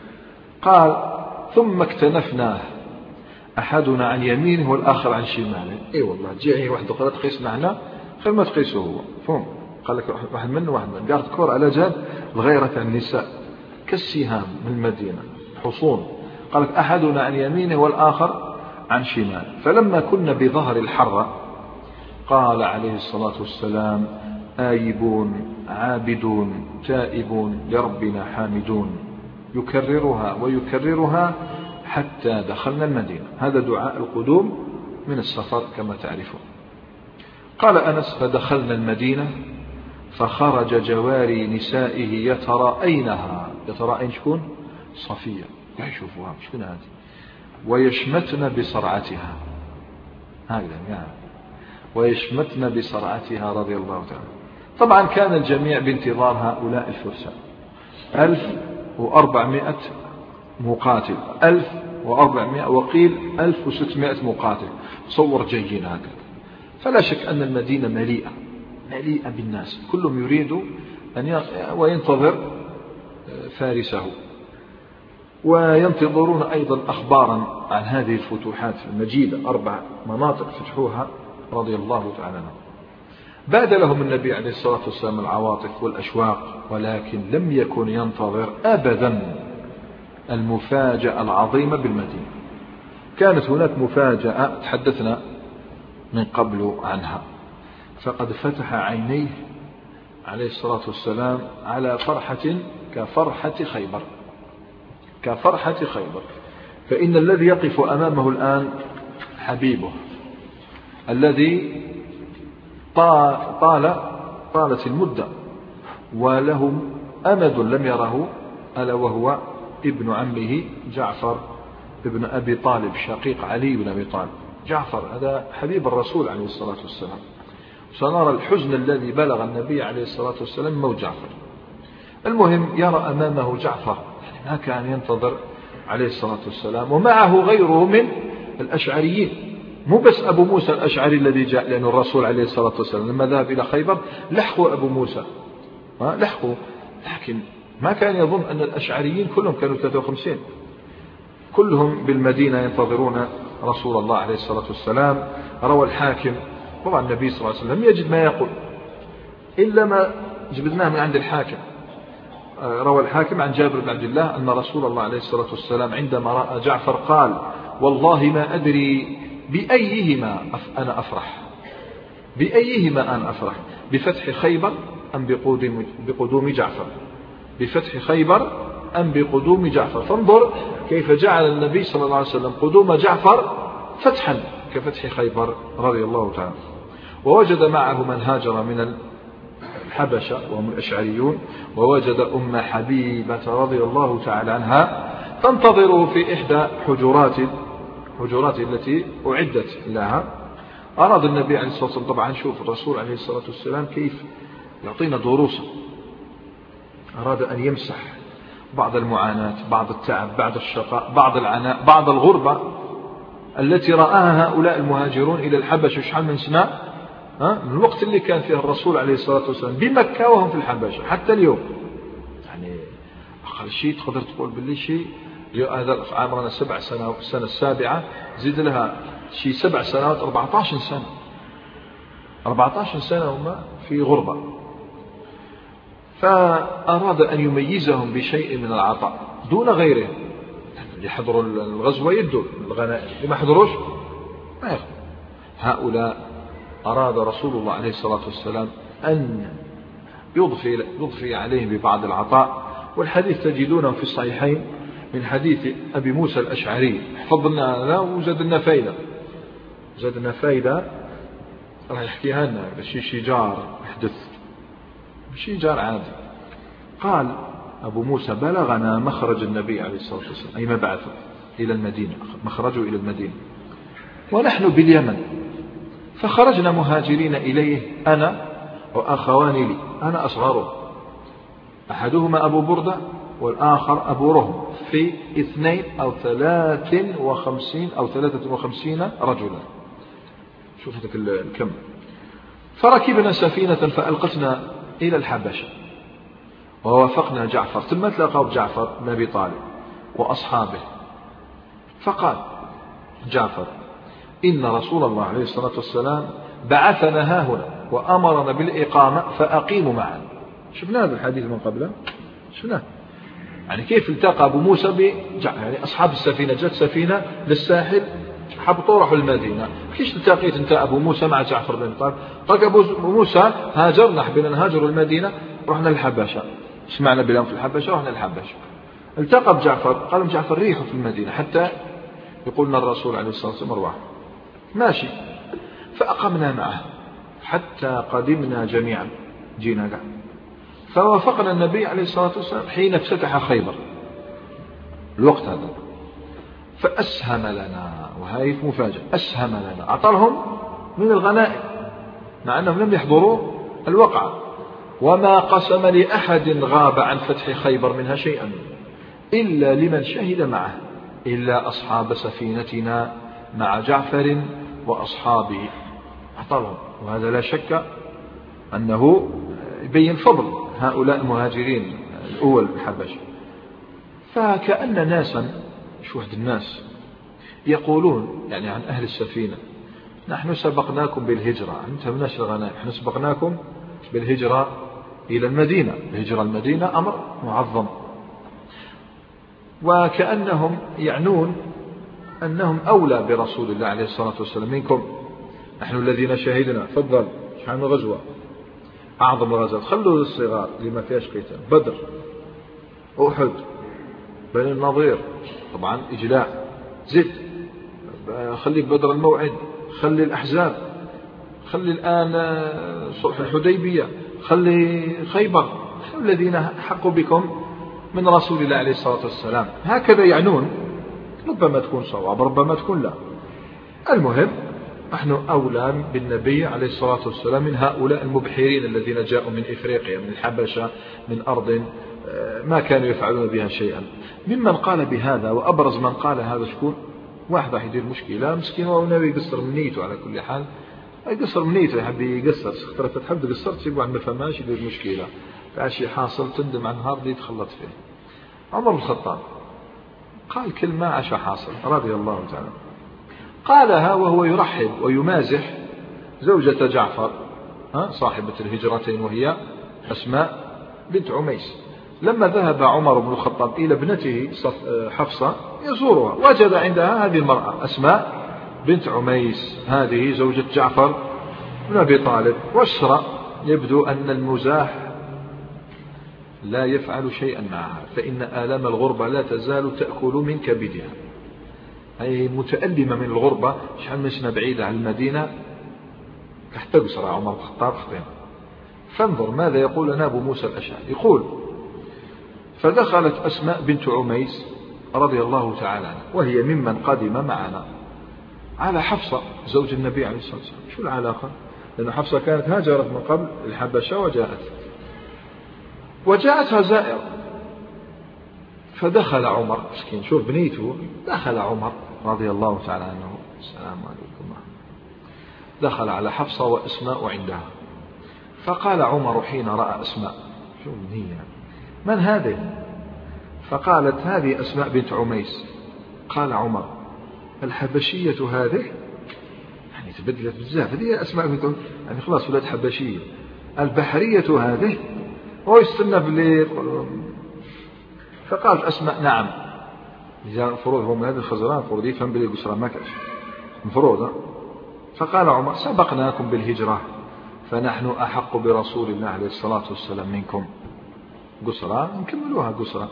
قال ثم اكتنفناه أحدنا عن يمينه والآخر عن شماله. اي والله تجي واحد أخرى تقيس معنا خير ما تقيسه هو فهم. قال لك واحد منه واحد منه قاعد كور على جال الغيرة النساء كالسهام من المدينة حصون. قال لك أحدنا عن يمينه والآخر عن شماله. فلما كنا بظهر الحرة قال عليه الصلاة والسلام آيبون عابدون تائبون لربنا حامدون يكررها ويكررها حتى دخلنا المدينة. هذا دعاء القدوم من السفر كما تعرفون. قال أنس فدخلنا المدينة فخرج جواري نسائه يتراءينها. يتراءين شكون؟ صفية يشوفوها شكون هذه ويشمتن بصرعتها هكذا يعني ويشمتن بصرعتها رضي الله تعالى. طبعا كان الجميع بانتظار هؤلاء الفرسان ألف وأربعمائة مقاتل ألف وأربعمائة وقيل ألف وستمائة مقاتل صور جيين هكذا. فلا شك أن المدينة مليئة مليئة بالناس كلهم يريد أن وينتظر فارسه وينتظرون أيضا أخبارا عن هذه الفتوحات المجيدة. أربع مناطق فتحوها رضي الله تعالى عنه. باد لهم النبي عليه الصلاة والسلام العواطف والأشواق ولكن لم يكن ينتظر أبدا المفاجأة العظيمة بالمدينة. كانت هناك مفاجأة تحدثنا من قبل عنها. فقد فتح عينيه عليه الصلاة والسلام على فرحة كفرحة خيبر كفرحة خيبر. فإن الذي يقف أمامه الآن حبيبه الذي طال طالت المدة وله أمد لم يره ألا وهو ابن عمه جعفر ابن أبي طالب شقيق علي بن أبي طالب. جعفر هذا حبيب الرسول عليه الصلاة والسلام. سنرى الحزن الذي بلغ النبي عليه الصلاة والسلام موت جعفر. المهم يرى أمامه جعفر يعني ما كان ينتظر عليه الصلاة والسلام ومعه غيره من الأشعريين مو بس أبو موسى الأشعري الذي جاء لأن الرسول عليه الصلاة والسلام لما ذهب إلى خيبر لحقوا أبو موسى لحقوا لكن ما كان يظن أن الأشعريين كلهم كانوا ثلاثة وخمسين كلهم بالمدينة ينتظرون رسول الله عليه الصلاة والسلام. روى الحاكم طبعا النبي صلى الله عليه وسلم يجد ما يقول إلا ما جبدناه من عند الحاكم. روى الحاكم عن جابر بن عبد الله أن رسول الله عليه الصلاة والسلام عندما رأى جعفر قال والله ما أدري بأيهما أنا أفرح بأيهما أنا أفرح بفتح خيبر أم بقدوم, بقدوم جعفر بفتح خيبر أم بقدوم جعفر. فانظر كيف جعل النبي صلى الله عليه وسلم قدوم جعفر فتحا كفتح خيبر رضي الله تعالى. ووجد معه من هاجر من الحبشة وهم الأشعريون ووجد أم حبيبة رضي الله تعالى عنها تنتظره في إحدى حجرات حجرات التي أعدت لها. أراد النبي عليه الصلاة والسلام طبعا شوف الرسول عليه الصلاة والسلام كيف يعطينا دروسا. أراد أن يمسح بعض المعاناة بعض التعب بعض الشقاء بعض العناء بعض الغربة التي رآها هؤلاء المهاجرون إلى الحبشة شحال من سنة ها من الوقت اللي كان فيه الرسول عليه الصلاة والسلام بمكة وهم في الحبشة حتى اليوم. يعني أقل شيء تقدر تقول باللي شيء هذا عمرنا سبع سنوات، السنة السابعة زيد لها شيء سبع سنوات أربعة عشر سنة، أربعة عشر سنة هم في غربة. فأراد أن يميزهم بشيء من العطاء دون غيرهم. اللي حضروا الغزوة يدوا الغنائم، اللي ما حضروش ما يأخذ. هؤلاء أراد رسول الله عليه الصلاة والسلام أن يضفي, يضفي عليهم ببعض العطاء. والحديث تجدونه في الصحيحين من حديث أبي موسى الأشعري. حفظنا هذا وزادنا فايدة، زادنا فايدة راح يحكيها لنا بشي شجار يحدث بشي جار عادي. قال أبو موسى بلغنا مخرج النبي عليه الصلاة والسلام أي مبعثه إلى المدينة، مخرجه إلى المدينة ونحن باليمن، فخرجنا مهاجرين إليه أنا وأخوان لي، أنا أصغره، أحدهما أبو بردة والآخر أبو رهم، في اثنين أو ثلاث وخمسين أو ثلاثة وخمسين رجلا. شوف هذاك الكم. فركبنا سفينة فألقتنا إلى الحبشة ووافقنا جعفر، ثم تلاقوا بجعفر بن أبي طالب وأصحابه. فقال جعفر إن رسول الله عليه الصلاة والسلام بعثنا ها هنا وأمرنا بالإقامة فأقيموا معنا. شفنا هذا الحديث من قبله، شفناه يعني كيف التقى أبو موسى بجعفر. يعني أصحاب السفينة جت سفينة للساحل حبطوا راحوا المدينة، كيف التقيت أنت أبو موسى مع جعفر بن طالب؟ قال أبو موسى هاجرنا حبينا نهاجر المدينة رحنا للحبشة، سمعنا بلهم في الحبشة رحنا للحبشة. التقى بجعفر قال جعفر ريحوا في المدينة حتى يقولنا الرسول عليه الصلاة والسلام ارواح ماشي. فأقمنا معه حتى قدمنا جميعا، جينا قاعد. فوافقنا النبي عليه الصلاة والسلام حين افتتح خيبر الوقت هذا، فأسهم لنا، وهي مفاجأة، أسهم لنا أعطاهم من الغنائم مع أنهم لم يحضروا الوقعة، وما قسم لأحد غاب عن فتح خيبر منها شيئا إلا لمن شهد معه إلا أصحاب سفينتنا مع جعفر وأصحابه أعطاهم. وهذا لا شك أنه يبين فضل هؤلاء المهاجرين الأول الحبشة. فكأن ناسا شو واحد الناس يقولون يعني عن أهل السفينة نحن سبقناكم بالهجرة، أنتم ناس الغنائم، نحن سبقناكم بالهجرة إلى المدينة. الهجرة المدينة أمر معظم، وكأنهم يعنون أنهم أولى برسول الله عليه الصلاة والسلام منكم، نحن الذين شهدنا. فضل شحال من غزوة، أعظم غزوة، خلوا الصغار اللي ما فيهاش قتال، بدر، أحد، بني النضير، طبعا إجلاء، زد، خلي بدر الموعد، خلي الأحزاب، خلي الآن صلح الحديبية، خلي خيبر، الذين حقوا بكم من رسول الله عليه الصلاة والسلام. هكذا يعنون، ربما تكون صواب ربما تكون لا. المهم نحن أولى بالنبي عليه الصلاة والسلام من هؤلاء المبحرين الذين جاءوا من إفريقيا، من الحبشة، من أرض ما كانوا يفعلون بها شيئا. ممن قال بهذا وأبرز من قال هذا شكون؟ واحد راح يدير مشكلة مسكين وناوي يقصر من نيته، على كل حال يقصر من نيته، يحب يقصر، خطرة تحب تقصر تسيب واحد ما فهماش يدير مشكلة، فعشي حاصل تندم عن النهار اللي تخلط فيه. عمر بن الخطاب قال كلمة عشا حاصل رضي الله تعالى، قالها وهو يرحب ويمازح زوجة جعفر صاحبة الهجرتين وهي أسماء بنت عميس. لما ذهب عمر بن الخطاب إلى ابنته حفصة يزورها وجد عندها هذه المرأة أسماء بنت عميس، هذه زوجة جعفر بن أبي طالب. واشرأ يبدو أن المزاح لا يفعل شيئا معها، فإن آلام الغربة لا تزال تأكل من كبدها، أي متألمة من الغربة، شحال من سنة بعيدة عن المدينة حتى قصر عمر بن الخطاب خطين. فانظر ماذا يقول لنا أبو موسى الأشعري، يقول فدخلت أسماء بنت عميس رضي الله تعالى عنها وهي ممن قدم معنا على حفصة زوج النبي عليه الصلاة والسلام. شو العلاقة؟ لأن حفصة كانت هاجرت من قبل الحبشة وجاءت وجاءتها زائرة. فدخل عمر مسكين، شوف بنيته، دخل عمر رضي الله تعالى عنه، السلام عليكم، دخل على حفصة وأسماء عندها، فقال عمر حين رأى أسماء: شو هي؟ من هذه؟ فقالت: هذه أسماء بنت عميس. قال عمر: الحبشية هذه؟ يعني تبدلت بزاف، هذه أسماء بنت عميس يعني خلاص ولاد حبشية. البحرية هذه؟ هو يستنى بالليل. فقالت أسماء: نعم. فروض هم هذه الخزران فروض يفهم بالليل قسران ما كانش مفروضة. فقال عمر: سبقناكم بالهجرة فنحن أحق برسول الله عليه الصلاة والسلام منكم. قسران نكملوها قسران.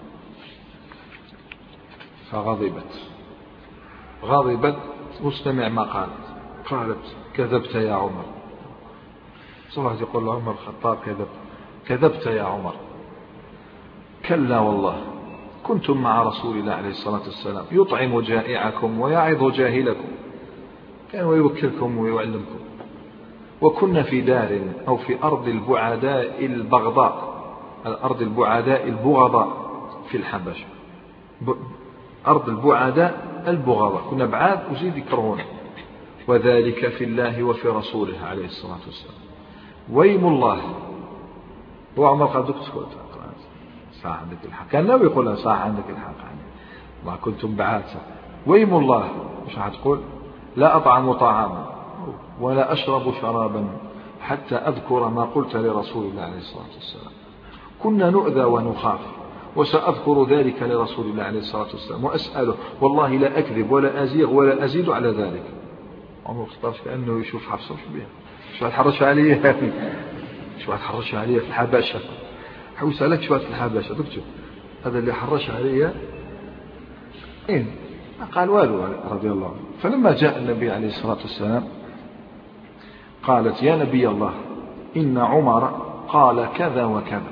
فغضبت غضبت واستمع ما قالت. قالت: كذبت يا عمر. صلاة يقول عمر الخطاب: كذب كذبت يا عمر. كلا والله كنتم مع رسول الله عليه الصلاة والسلام يطعم جائعكم ويعظ جاهلكم، كان ويوكلكم ويعلمكم، وكنا في دار أو في أرض البعداء البغضاء، الأرض البعداء البغضاء في الحبشة، أرض البعداء البغضاء، كنا بعاد وزيد يكرهون، وذلك في الله وفي رسوله عليه الصلاة والسلام. ويم الله. وعمر قال: دكتور صح عندك الحق، كان ناوي يقول صح عندك الحق يعني ما كنتم بعاد. ويم الله، مش هتقول لا أطعم طعاما ولا أشرب شرابا حتى أذكر ما قلت لرسول الله عليه الصلاة والسلام. كنا نؤذى ونخاف، وسأذكر ذلك لرسول الله عليه الصلاة والسلام وأسأله، والله لا أكذب ولا أزيغ ولا أزيد على ذلك. عمر الخطاب كأنه يشوف حفصة: شو بيها؟ شو هتحرش عليه؟ شو هتحرش عليه في الحبشة؟ حوس لك شوية في الحبشة دكتور، هذا اللي حرش عليه إيه؟ قال: والو رضي الله عنه. فلما جاء النبي عليه الصلاة والسلام قالت: يا نبي الله إن عمر قال كذا وكذا.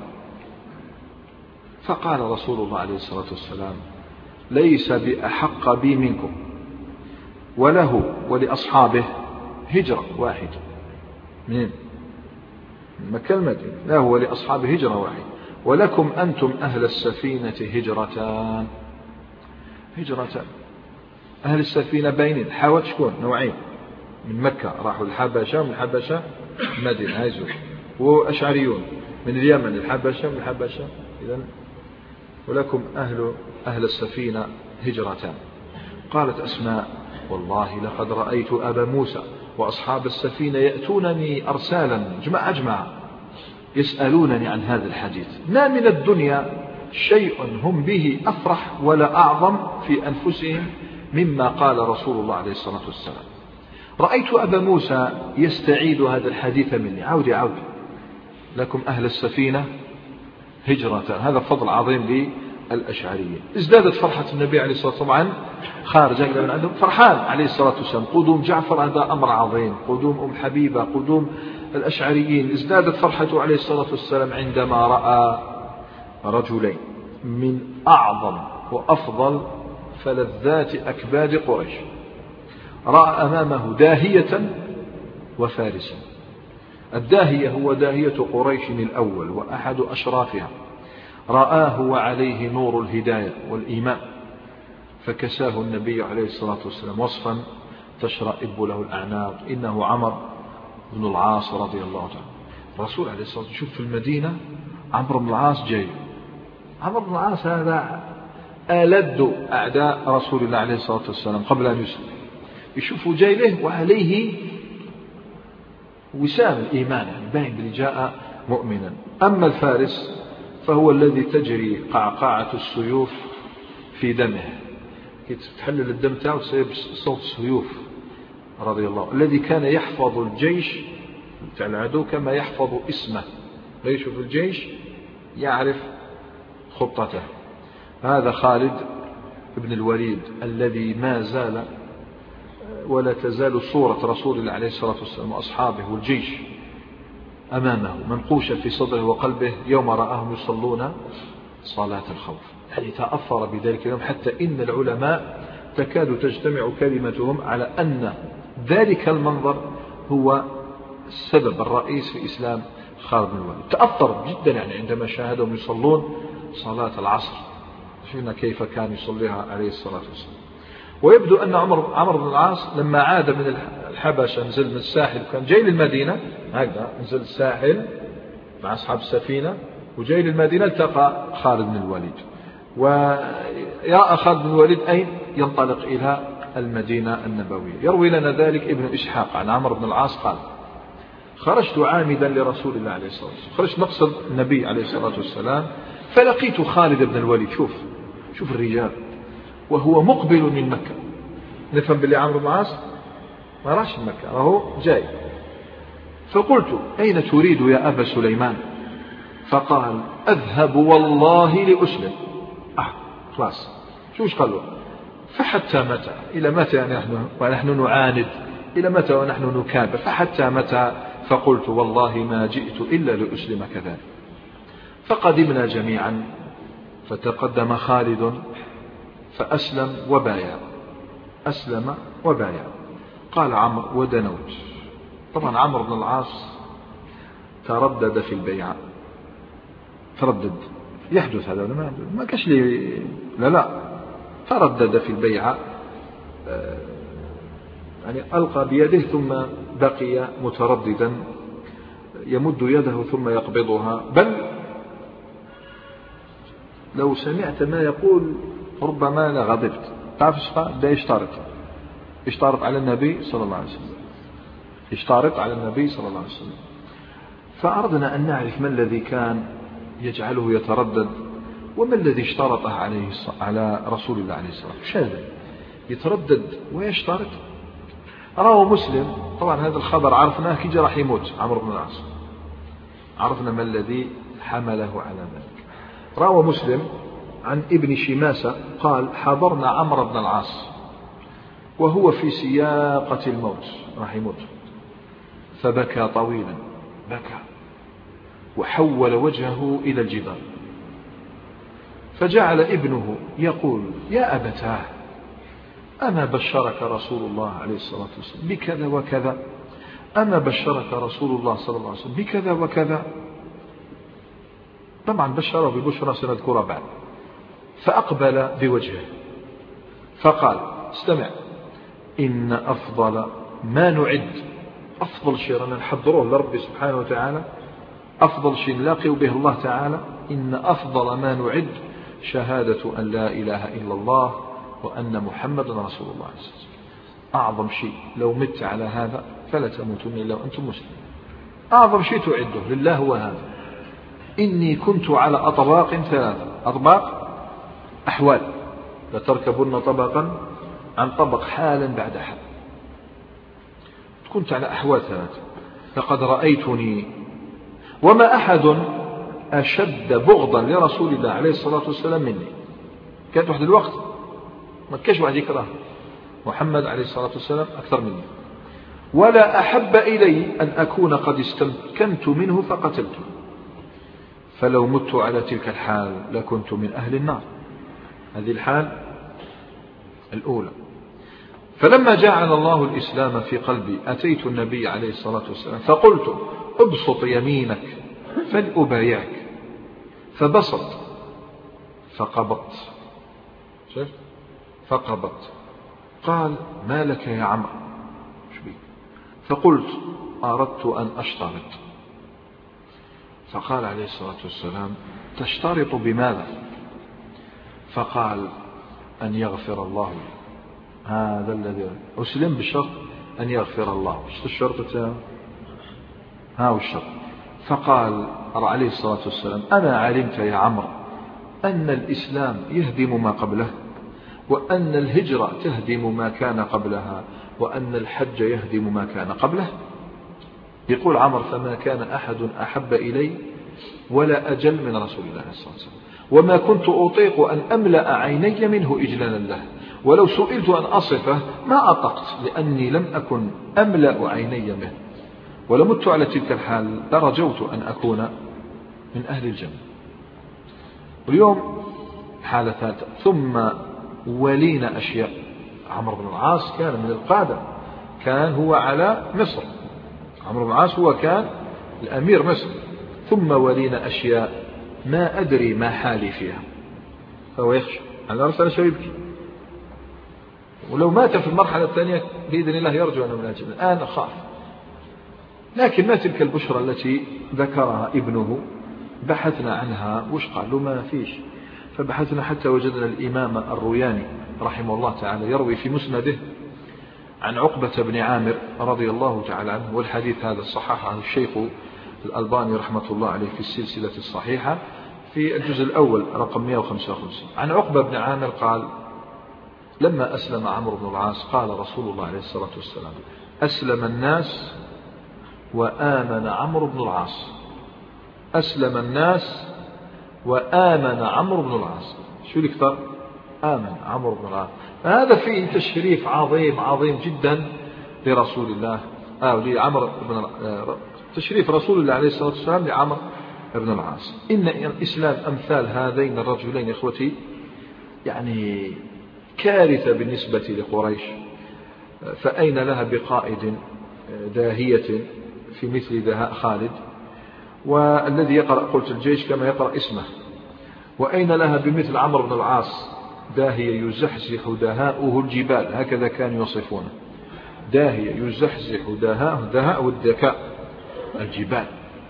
فقال رسول الله عليه الصلاة والسلام: ليس بأحق بي منكم، وله ولأصحابه هجرة واحدة من مكة المدينة، له ولأصحابه هجرة واحدة، ولكم أنتم أهل السفينة هجرتان. هجرتان أهل السفينة بينين، حاوت شكون نوعين، من مكة راحوا الحبشة، من الحبشة المدينة هايزو، وأشعريون من اليمن الحبشة، من الحبشة إذن ولكم أهل أهل السفينة هجرتان. قالت أسماء: والله لقد رأيت أبا موسى وأصحاب السفينة يأتونني أرسالا جمع أجمع يسألونني عن هذا الحديث، ما من الدنيا شيء هم به أفرح ولا أعظم في أنفسهم مما قال رسول الله عليه الصلاة والسلام. رأيت أبا موسى يستعيد هذا الحديث مني، عودي عودي، لكم أهل السفينة هجرة. هذا فضل عظيم للأشعرية. ازدادت فرحة النبي عليه الصلاة والسلام عن خارج من عندهم، فرحان عليه الصلاة والسلام. قدوم جعفر هذا أمر عظيم، قدوم أم حبيبة، قدوم الأشعريين. ازدادت فرحته عليه الصلاة والسلام عندما رأى رجلين من أعظم وأفضل فلذات أكباد قريش. رأى أمامه داهية وفارسا. الداهية هو داهية قريش الأول وأحد أشرافها، رآه وعليه نور الهداية والإيمان، فكساه النبي عليه الصلاة والسلام وصفا تشرئب له الأعناق: إنه عمرو بن العاص رضي الله عنه. الرسول عليه الصلاة والسلام يشوف في المدينة عمرو بن العاص جاي. عمرو بن العاص هذا ألد أعداء رسول الله عليه الصلاة والسلام قبل أن يسلم، يشوفوا جاي له وعليه وسام الإيمان، يعني باين باللي جاء مؤمنا. أما الفارس فهو الذي تجري قعقاعة السيوف في دمه، تحلل الدم تاعه وتصير صوت السيوف رضي الله، الذي كان يحفظ الجيش تاع العدو كما يحفظ اسمه، لا يشوف الجيش يعرف خطته. هذا خالد بن الوليد الذي ما زال ولا تزال صورة رسول الله عليه الصلاة والسلام وأصحابه والجيش أمامه منقوشة في صدره وقلبه يوم رآهم يصلون صلاة الخوف، يعني تأثر بذلك اليوم، حتى إن العلماء تكاد تجتمع كلمتهم على أن ذلك المنظر هو السبب الرئيس في إسلام خالد بن الوليد. تأثر جدا يعني عندما شاهدهم يصلون صلاة العصر، شفنا كيف كان يصليها عليه الصلاة والسلام. ويبدو أن عمر عمرو بن العاص لما عاد من الحبشة، نزل من الساحل وكان جاي للمدينة، هكذا نزل الساحل مع أصحاب السفينة وجاي للمدينة، التقى خالد بن الوليد، ويرى خالد بن الوليد أين ينطلق إلى المدينة النبوية. يروي لنا ذلك ابن إسحاق عن عمرو بن العاص قال: خرجت عامدا لرسول الله عليه الصلاة والسلام، خرجت مقصد النبي عليه الصلاة والسلام، فلقيت خالد بن الوليد، شوف شوف الرجال، وهو مقبل من مكة. نفهم باللي عمرو بن العاص ما راش من مكة، راهو جاي. فقلت: أين تريد يا أبا سليمان؟ فقال: أذهب والله لأسلم. آه خلاص، شوش قالوا؟ فحتى متى؟ إلى متى يعني نحن ونحن نعاند؟ إلى متى ونحن نكابر؟ فحتى متى؟ فقلت: والله ما جئت إلا لأسلم كذلك. فقدمنا جميعا، فتقدم خالد فأسلم وبايع، أسلم وبايع. قال عمرو: ودنوت. طبعا عمرو بن العاص تردد في البيعة، تردد، يحدث هذا، ما, ما كاش لي لا لا تردد في البيعة، يعني ألقى بيده ثم بقي مترددا، يمد يده ثم يقبضها، بل لو سمعت ما يقول ربما لغضبت. تعرف ايش قال؟ ده يشترط يشترط على النبي صلى الله عليه وسلم، يشترط على النبي صلى الله عليه وسلم. فأردنا أن نعرف ما الذي كان يجعله يتردد، وما الذي اشترطه عليه على رسول الله عليه الصلاة والسلام. هذا يتردد ويشترط. رواه مسلم، طبعا هذا الخبر عرفناه كي جاء راح يموت عمرو بن العاص، عرفنا ما الذي حمله على ذلك. روى مسلم عن ابن شماسة قال: حضرنا عمرو بن العاص وهو في سياقة الموت، راح يموت، فبكى طويلا، بكى وحول وجهه إلى الجبال، فجعل ابنه يقول: يا أبتاه، أما بشرك رسول الله عليه الصلاة والسلام بكذا وكذا؟ أما بشرك رسول الله صلى الله عليه وسلم بكذا وكذا؟ طبعا بشره ببشرى سنذكرها بعد. فأقبل بوجهه فقال: استمع، إن أفضل ما نعد، أفضل شيء رانا نحضروه لربي سبحانه وتعالى، أفضل شيء نلاقي به الله تعالى، إن أفضل ما نعد شهادة أن لا إله إلا الله وأن محمد رسول الله. أعظم شيء لو مت على هذا فلا تموتون إلا وأنتم مسلمون. أعظم شيء تعده لله هو هذا. إني كنت على أطباق ثلاثة، أطباق أحوال، لتركبن طبقا عن طبق حالا بعد حال. كنت على أحوال ثلاثة، لقد رأيتني وما أحد أشد بغضا لرسول الله عليه الصلاة والسلام مني. كانت واحد الوقت ما كاش واحد يكره محمد عليه الصلاة والسلام أكثر مني، ولا أحب إلي أن أكون قد استمكنت منه فقتلته، فلو مت على تلك الحال لكنت من أهل النار. هذه الحال الأولى. فلما جعل الله الإسلام في قلبي أتيت النبي عليه الصلاة والسلام فقلت: ابسط يمينك فلأبايعك، فبسط فقبضت، شفت؟ فقبضت. قال: ما لك يا عمرو؟ فقلت: أردت أن أشترط. فقال عليه الصلاة والسلام: تشترط بماذا؟ فقال: أن يغفر الله لي. هذا الذي أسلم بالشرط أن يغفر الله. شو الشرط؟ ها هو الشرط. فقال عليه الصلاة والسلام: أما علمت يا عمرو أن الإسلام يهدم ما قبله، وأن الهجرة تهدم ما كان قبلها، وأن الحج يهدم ما كان قبله؟ يقول عمرو: فما كان أحد أحب إلي ولا أجل من رسول الله صلى الله عليه وسلم، وما كنت أطيق أن أملأ عيني منه إجلالا له، ولو سئلت أن أصفه ما أطقت، لأني لم أكن أملأ عيني منه، ولمت على تلك الحال لرجوت أن أكون من أهل الجنة. واليوم حالة ثالثة. ثم ولينا أشياء. عمرو بن العاص كان من القادة، كان هو على مصر، عمرو بن العاص هو كان الأمير مصر. ثم ولينا أشياء ما أدري ما حالي فيها. فهو يخشى على رسالة شو يبكي، ولو مات في المرحلة الثانية بإذن الله يرجو أن من الجنة. الآن أخاف. لكن ما تلك البشرى التي ذكرها ابنه؟ بحثنا عنها، وش قال له؟ ما فيش. فبحثنا حتى وجدنا الإمام الروياني رحمه الله تعالى يروي في مسنده عن عقبة بن عامر رضي الله تعالى عنه، والحديث هذا صححه الشيخ الألباني رحمة الله عليه في السلسلة الصحيحة في الجزء الأول رقم مئة وخمسة وخمسين. عن عقبة بن عامر قال: لما أسلم عمرو بن العاص قال رسول الله عليه الصلاة والسلام: أسلم الناس وآمن عمرو بن العاص. أسلم الناس وآمن عمرو بن العاص. شو الكثر؟ آمن عمرو بن العاص. هذا فيه تشريف عظيم عظيم جدا لرسول الله، آه لعمرو بن تشريف رسول الله عليه الصلاة والسلام لعمرو بن العاص. إن الإسلام أمثال هذين الرجلين إخوتي يعني كارثة بالنسبة لقريش، فأين لها بقائد داهية في مثل دهاء خالد، والذي يقرأ قلت الجيش كما يقرأ اسمه، وأين لها بمثل عمرو بن العاص داهية يزحزح دهاؤه الجبال، هكذا كانوا يوصفونه، داهية يزحزح دهاؤه دهاء الذكاء الجبال.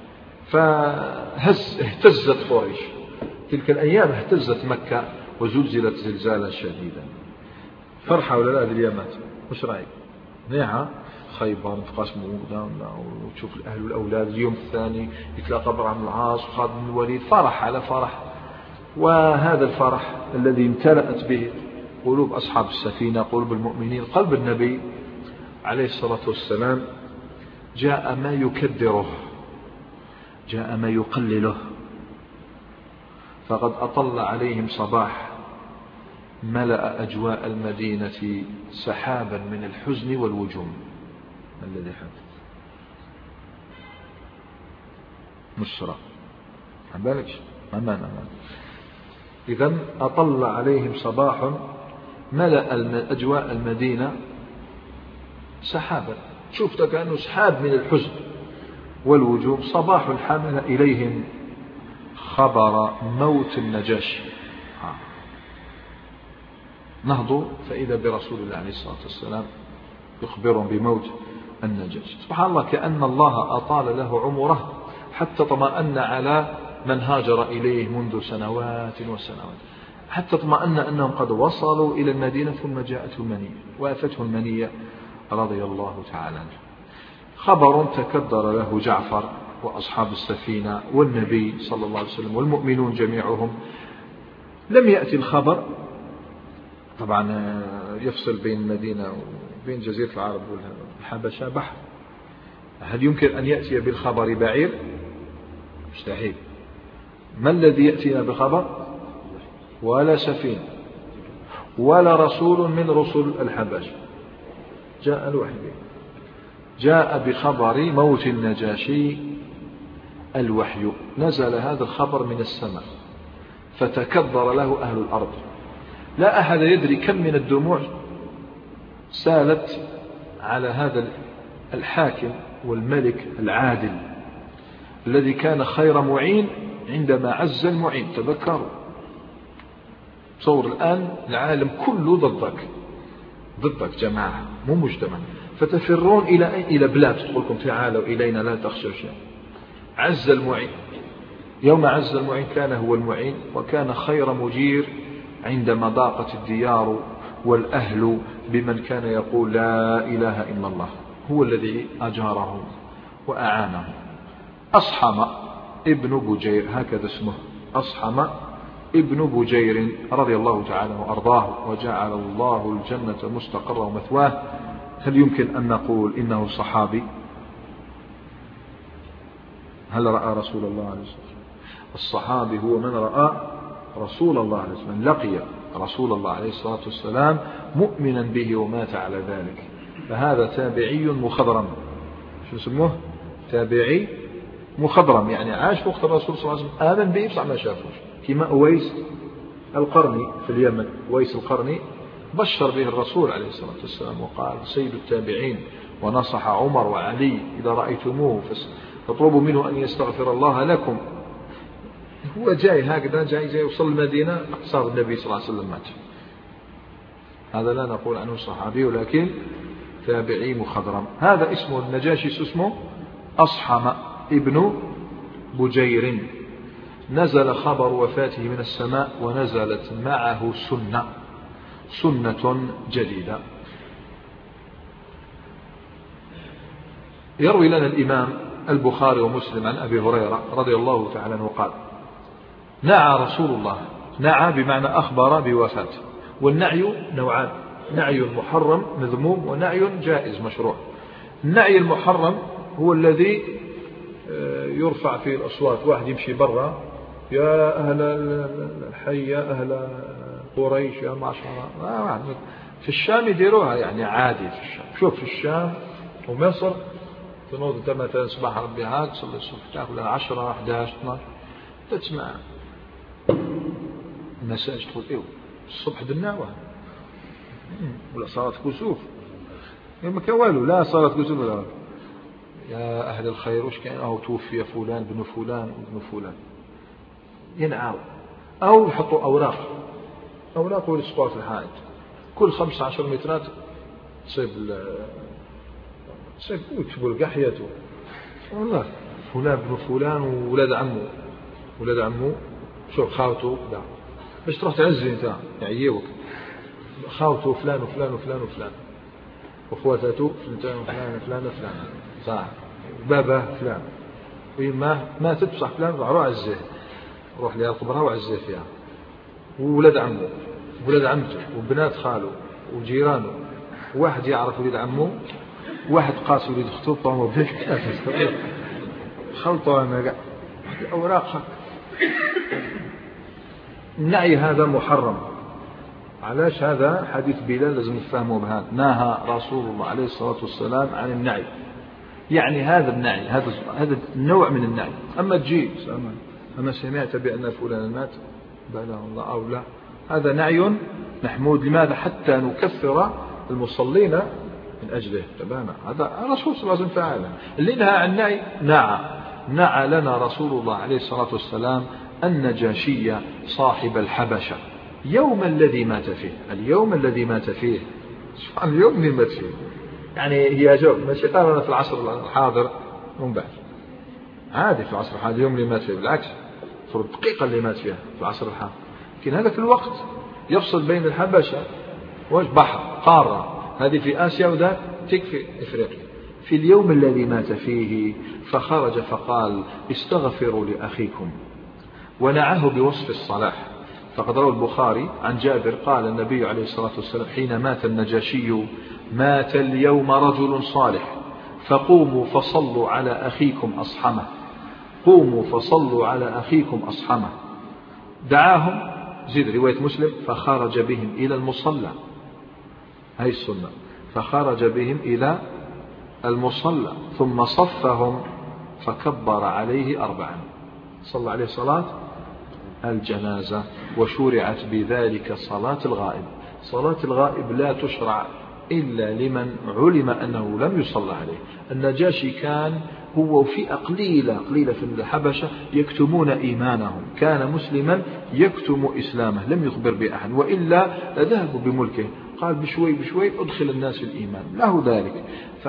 فهز اهتزت قريش تلك الأيام، اهتزت مكة وزلزلت زلزالا شديدا. فرحة ولا لا باليامات؟ مش رأيك؟ نعم، خيبر انتقسموا وتشوف الأهل والأولاد. اليوم الثاني يتلاقى عمرو بن العاص وخالد بن الوليد، فرح على فرح. وهذا الفرح الذي امتلأت به قلوب أصحاب السفينة، قلوب المؤمنين، قلب النبي عليه الصلاة والسلام، جاء ما يكدره، جاء ما يقلله. فقد أطل عليهم صباح ملأ أجواء المدينة سحابا من الحزن والوجوم. الذي حدث مشرق عن بالك أمان أمان. إذن أطل عليهم صباح ملأ أجواء المدينة سحابا، شفت كأنه سحاب من الحزن والوجوم. صباح حمل إليهم خبر موت النجاشي. نهضوا فإذا برسول الله عليه الصلاة والسلام يخبرهم بموت النجاشي. سبحان الله، كأن الله أطال له عمره حتى طمأن على من هاجر إليه منذ سنوات وسنوات، حتى طمأن أنهم قد وصلوا إلى المدينة ثم جاءته المنية وأتته المنية رضي الله تعالى عنه. خبر تكدر له جعفر وأصحاب السفينة والنبي صلى الله عليه وسلم والمؤمنون جميعهم. لم يأتي الخبر، طبعا يفصل بين المدينة وبين جزيرة العرب والحبشة بحر، هل يمكن أن يأتي بالخبر بعير؟ مستحيل. ما الذي يأتينا بخبر؟ ولا سفينة ولا رسول من رسل الحبشة، جاء الوحي، جاء بخبر موت النجاشي الوحي. نزل هذا الخبر من السماء فتكدر له أهل الأرض. لا أحد يدري كم من الدموع سالت على هذا الحاكم والملك العادل الذي كان خير معين عندما عز المعين. تذكروا، تصور الآن العالم كله ضدك، ضدك جماعة مو مجتمع، فتفرون إلى إلى بلاد تقولكم تعالوا إلينا لا تخشوا شيء. عز المعين، يوم عز المعين كان هو المعين، وكان خير مجير عندما ضاقت الديار والأهل بمن كان يقول لا إله إلا الله، هو الذي أجارهم وأعانهم. أصحم ابن بجير، هكذا اسمه، أصحم ابن بجير رضي الله تعالى وأرضاه، وجعل الله الجنة مستقر ومثواه. هل يمكن أن نقول إنه صحابي؟ هل رأى رسول الله عليه الصلاة والسلام؟ الصحابي هو من رأى رسول الله عليه الصلاة والسلام، لقي رسول الله عليه الصلاة والسلام مؤمنا به ومات على ذلك. فهذا تابعي مخضرم. شو اسمه؟ تابعي مخضرم، يعني عاش وقت الرسول صلى الله عليه وسلم، آمن به بصح ما شافوش. كما أويس القرني في اليمن، أويس القرني بشر به الرسول عليه الصلاة والسلام وقال سيد التابعين، ونصح عمر وعلي إذا رأيتموه فاطلبوا منه أن يستغفر الله لكم. هو جاي هكذا، جاي جاي وصل المدينة، صار النبي صلى الله عليه وسلم مات. هذا لا نقول عنه صحابي ولكن تابعي مخضرم. هذا اسمه النجاشي اسمه أصحم ابن بجير. نزل خبر وفاته من السماء ونزلت معه سنة سنة جديدة. يروي لنا الإمام البخاري ومسلم عن أبي هريرة رضي الله تعالى عنه قال: نعى رسول الله. نعى بمعنى أخبر بوفاته. والنعي نوعان: نعي محرم مذموم ونعي جائز مشروع. النعي المحرم هو الذي يرفع فيه الأصوات، واحد يمشي برا: يا أهل الحي يا أهل قريش يا معشر. في الشام يديروها يعني عادي في الشام. شوف في الشام ومصر تنوض انت مثلا صباح ربي هاك تصلي الصبح تاكل عشرة أحد عشر اثنا عشر تسمع المساج تقول ايوه الصبح دناوة ولا صارت كسوف ما كان والو، لا صارت كسوف ولا يا أهل الخير وش كان أو توفي فلان بن فلان وابن فلان ينعاو، أو يحطوا أوراق أوراق ويلصقوها في الحائط كل خمسة عشر مترات تصيب تصيب ويكتبوا القحيته والله فلان بن فلان وولاد عمه ولاد عمه شوف خاوته لا باش تروح تعزي انت يعيوك خاوته فلان وفلان وفلان وفلان واخواته فلان وفلان وفلان وفلان صح بابا فلان ما ما تدفع فلان روح عزيه روح لها القبرها وعزيه فيها وولاد عمه وولاد عمته وبنات خاله وجيرانه واحد يعرف ولد عمه واحد قاس ولد اخته طعمه بيك خلطوا انا اوراق. النعي هذا محرم. علاش؟ هذا حديث بلال لازم نفهمه بهذا. نهى رسول الله عليه الصلاة والسلام عن النعي، يعني هذا النعي هذا هذا النوع من النعي. أما تجي أما سمعت بأن فلان مات بأنه الله أو لا، هذا نعي محمود. لماذا؟ حتى نكثر المصلين من أجله. تبانا هذا الرسول صلى الله عليه وسلم فعله. اللي نهى عن النعي نعى نعى لنا رسول الله عليه الصلاة والسلام النجاشي صاحب الحبشة يوم الذي مات فيه. اليوم الذي مات فيه اليوم اللي مات فيه يعني هي جو ماشي قالنا في العصر الحاضر من بعد عادي في العصر الحاضر اليوم اللي مات فيه، بالعكس في الدقيقة اللي مات فيها في العصر الحاضر. لكن هذا في الوقت يفصل بين الحبشة بحر قارة، هذه في آسيا وذاك تكفي إفريقيا. في اليوم الذي مات فيه فخرج فقال استغفروا لأخيكم ونعاه بوصف الصلاح. فقد روى البخاري عن جابر قال النبي عليه الصلاة والسلام حين مات النجاشي مات اليوم رجل صالح فقوموا فصلوا على أخيكم أصحمه قوموا فصلوا على أخيكم أصحمه. دعاهم زيد رواية مسلم فخرج بهم إلى المصلى، هاي السنة، فخرج بهم إلى المصلى ثم صفهم فكبر عليه أربعا، صلى عليه صلاة الجنازة. وشرعت بذلك صلاة الغائب. صلاة الغائب لا تشرع إلا لمن علم أنه لم يصلى عليه. النجاشي كان هو فئة قليلة قليلة في الحبشة يكتمون إيمانهم، كان مسلما يكتم إسلامه لم يخبر بأحد، وإلا لذهبوا بملكه. قال بشوي بشوي أدخل الناس في الإيمان له ذلك.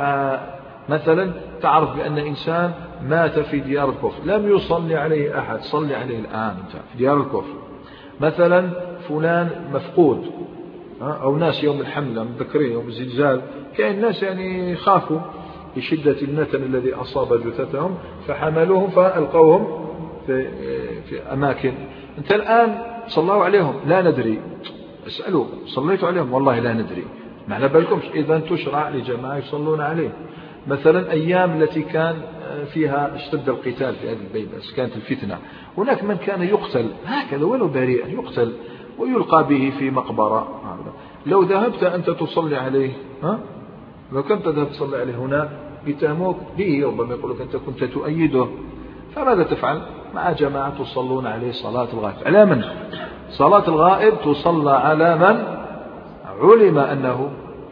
فمثلا تعرف بأن إنسان مات في ديار الكفر لم يصلي عليه أحد، صلي عليه الآن في ديار الكفر. مثلا فلان مفقود أو ناس يوم الحملة مذكرين يوم الزلزال، كان الناس يعني خافوا بشدة النتن الذي أصاب جثتهم فحملوهم فألقوهم في, في أماكن. أنت الآن صلوا عليهم لا ندري، اسألوا صليتوا عليهم والله لا ندري، ما على بالكمش. إذا تشرع لجماعة يصلون عليه. مثلا أيام التي كان فيها اشتد القتال في هذه البلاد كانت الفتنة، هناك من كان يقتل هكذا ولو بريئا يقتل ويلقى به في مقبرة. لو ذهبت أنت تصلي عليه ها؟ لو كنت ذهبت تصلي عليه هناك يتهموك به، ربما يقولك أنت كنت تؤيده. فماذا تفعل مع جماعة تصلون عليه صلاة الغائب؟ على من؟ صلاة الغائب تصلى على من علم أنه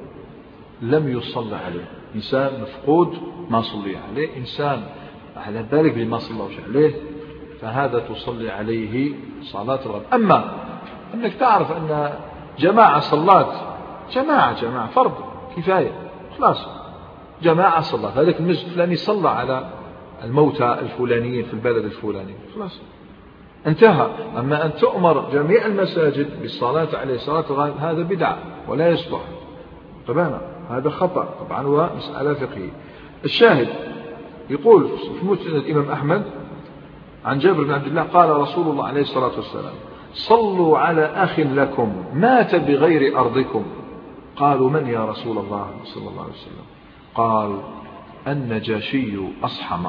لم يصلى عليه. إنسان مفقود ما صلي عليه، إنسان على ذلك بما صلوش عليه فهذا تصلي عليه صلاة الغائب. أما أنك تعرف أن جماعة صلات جماعة جماعة فرض كفاية خلاص، جماعة صلى هذاك المسجد الفلاني صلى على الموتى الفلانيين في البلد الفلاني خلاص انتهى. أما أن تؤمر جميع المساجد بالصلاة عليه صلاة الغائب هذا بدعة ولا يصلح طبعا، هذا خطأ طبعا ومسألة فقهية. الشاهد يقول في مسند الإمام أحمد عن جابر بن عبد الله قال رسول الله عليه الصلاة والسلام صلوا على أخ لكم مات بغير أرضكم. قالوا من يا رسول الله صلى الله عليه وسلم؟ قال النجاشي أصحم.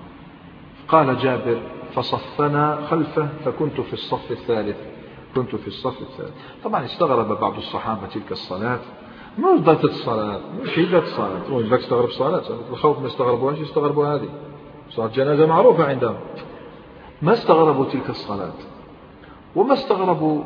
قال جابر فصفنا خلفه فكنت في الصف الثالث كنت في الصف الثالث. طبعا استغرب بعض الصحابة تلك الصلاة، ما ذات الصلاة مش هي ذات الصلاة، مش ذاك استغرب الصلاة الخوف ما استغربوهاش، يستغربوا هذه صلاة جنازة معروفة عندهم، ما استغربوا تلك الصلاة وما استغربوا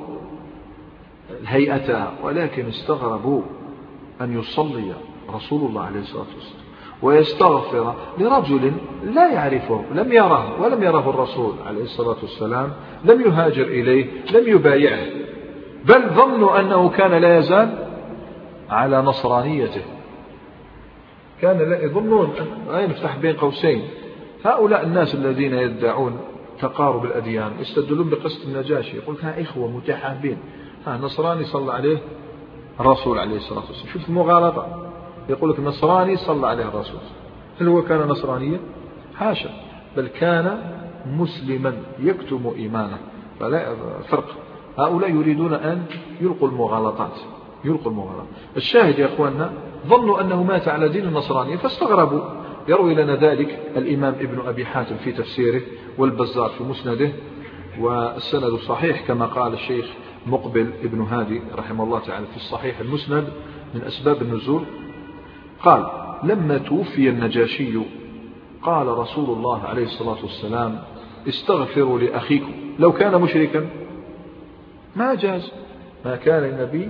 هيئتها، ولكن استغربوا أن يصلي رسول الله عليه الصلاة والسلام ويستغفر لرجل لا يعرفه لم يره ولم يره الرسول عليه الصلاة والسلام، لم يهاجر إليه لم يبايعه، بل ظنوا أنه كان لا يزال على نصرانيته، كان لا يظنون أن نفتح بين قوسين هؤلاء الناس الذين يدعون تقارب الأديان يستدلون بقصة النجاشي، يقول ها إخوة متحابين، ها نصراني صلى عليه الرسول عليه الصلاة والسلام، شوف المغالطة، يقول لك نصراني صلى عليه الرسول، هل هو كان نصرانيا؟ حاشا، بل كان مسلما يكتم إيمانه، فلا فرق. هؤلاء يريدون أن يلقوا المغالطات يلقوا المغالطات. الشاهد يا أخواننا ظنوا أنه مات على دين النصرانية فاستغربوا. يروي لنا ذلك الإمام ابن أبي حاتم في تفسيره والبزار في مسنده، والسند صحيح كما قال الشيخ مقبل ابن هادي رحمه الله تعالى في الصحيح المسند من أسباب النزول. قال لما توفي النجاشي قال رسول الله عليه الصلاة والسلام استغفروا لأخيكم. لو كان مشركا ما جاز، ما كان النبي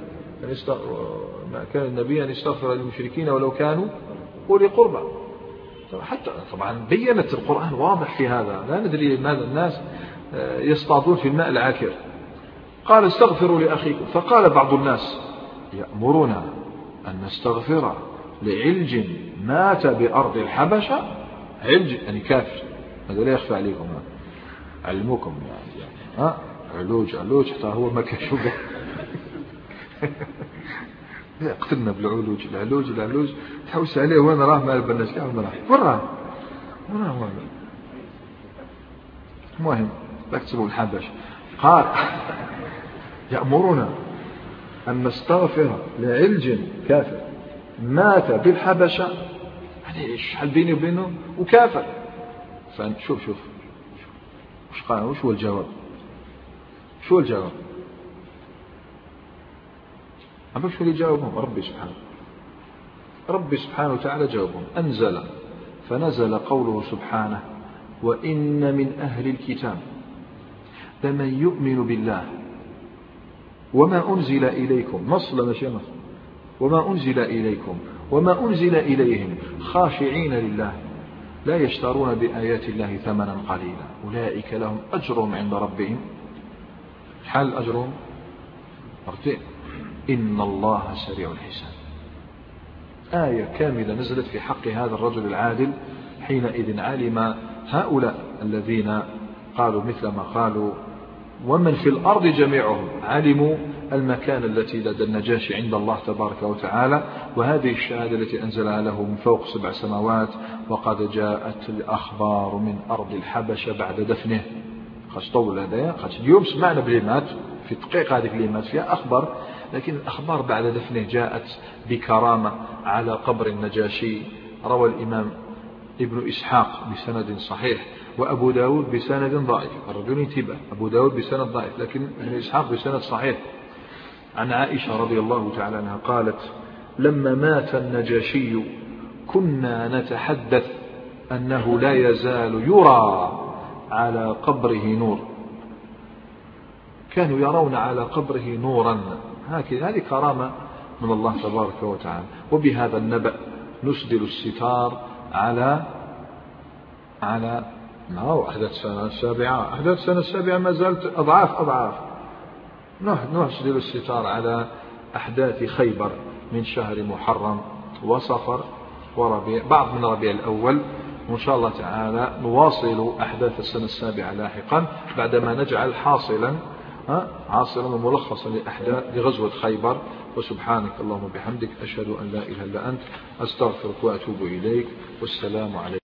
ما كان النبي أن يستغفر للمشركين ولو كانوا أولي قربى. حتى طبعا بينت القرآن واضح في هذا، لا ندري لماذا الناس يصطادون في الماء العاكر. قال استغفروا لأخيكم، فقال بعض الناس يأمرنا أن نستغفر لعلج مات بأرض الحبشة. علج يعني كافر، هذا لا يخفى عليكم، علموكم يعني, يعني. ها علوج علوج حتى هو ما كشوفه قتلنا بالعلوج العلوج العلوج تحوس عليه وين راه ما البناش كاع وين راه وين راه وين راه المهم اكتبوا الحبش. قال يأمرنا أن نستغفر لعلج كافر مات بالحبشة، يعني شحال بيني وبينه وكافر. فشوف شوف وش قال، وش هو الجواب؟ شو الجواب؟ أما شو اللي جاوبهم؟ ربي سبحانه ربي سبحانه وتعالى جاوبهم. أنزل فنزل قوله سبحانه وإن من أهل الكتاب لمن يؤمن بالله وما أنزل إليكم، نص لما شيء نص، وما أنزل إليكم وما أنزل إليهم خاشعين لله لا يشترون بآيات الله ثمنا قليلا أولئك لهم أجرهم عند ربهم. حال أجرهم مرتين، إن الله سريع الحساب. آية كاملة نزلت في حق هذا الرجل العادل. حينئذ علم هؤلاء الذين قالوا مثل ما قالوا ومن في الأرض جميعهم علموا المكان التي لدى النجاشي عند الله تبارك وتعالى، وهذه الشهادة التي أنزلها له من فوق سبع سماوات. وقد جاءت الأخبار من أرض الحبشة بعد دفنه. قد طول هذا قد اليوم سمعنا بليمات في دقيق هذه الكلمات فيها أخبار، لكن الأخبار بعد دفنه جاءت بكرامة على قبر النجاشي. روى الإمام ابن إسحاق بسند صحيح وأبو داود بسند ضعيف، الرجل انتبه، أبو داود بسند ضعيف لكن ابن إسحاق بسند صحيح، عن عائشة رضي الله تعالى عنها قالت لما مات النجاشي كنا نتحدث أنه لا يزال يرى على قبره نور، كانوا يرون على قبره نورا. هذه كرامة من الله تبارك وتعالى. وبهذا النبأ نسدل الستار على على ما أحداث السنة السابعة. أحداث السنة السابعة ما زالت أضعاف أضعاف. نسدل الستار على أحداث خيبر من شهر محرم وصفر وربيع، بعض من ربيع الأول. وإن شاء الله تعالى نواصل أحداث السنة السابعة لاحقا بعدما نجعل حاصلا حاصلا وملخصا لأحداث لغزوة خيبر. وسبحانك اللهم وبحمدك أشهد أن لا إله إلا أنت أستغفرك وأتوب إليك، والسلام عليكم.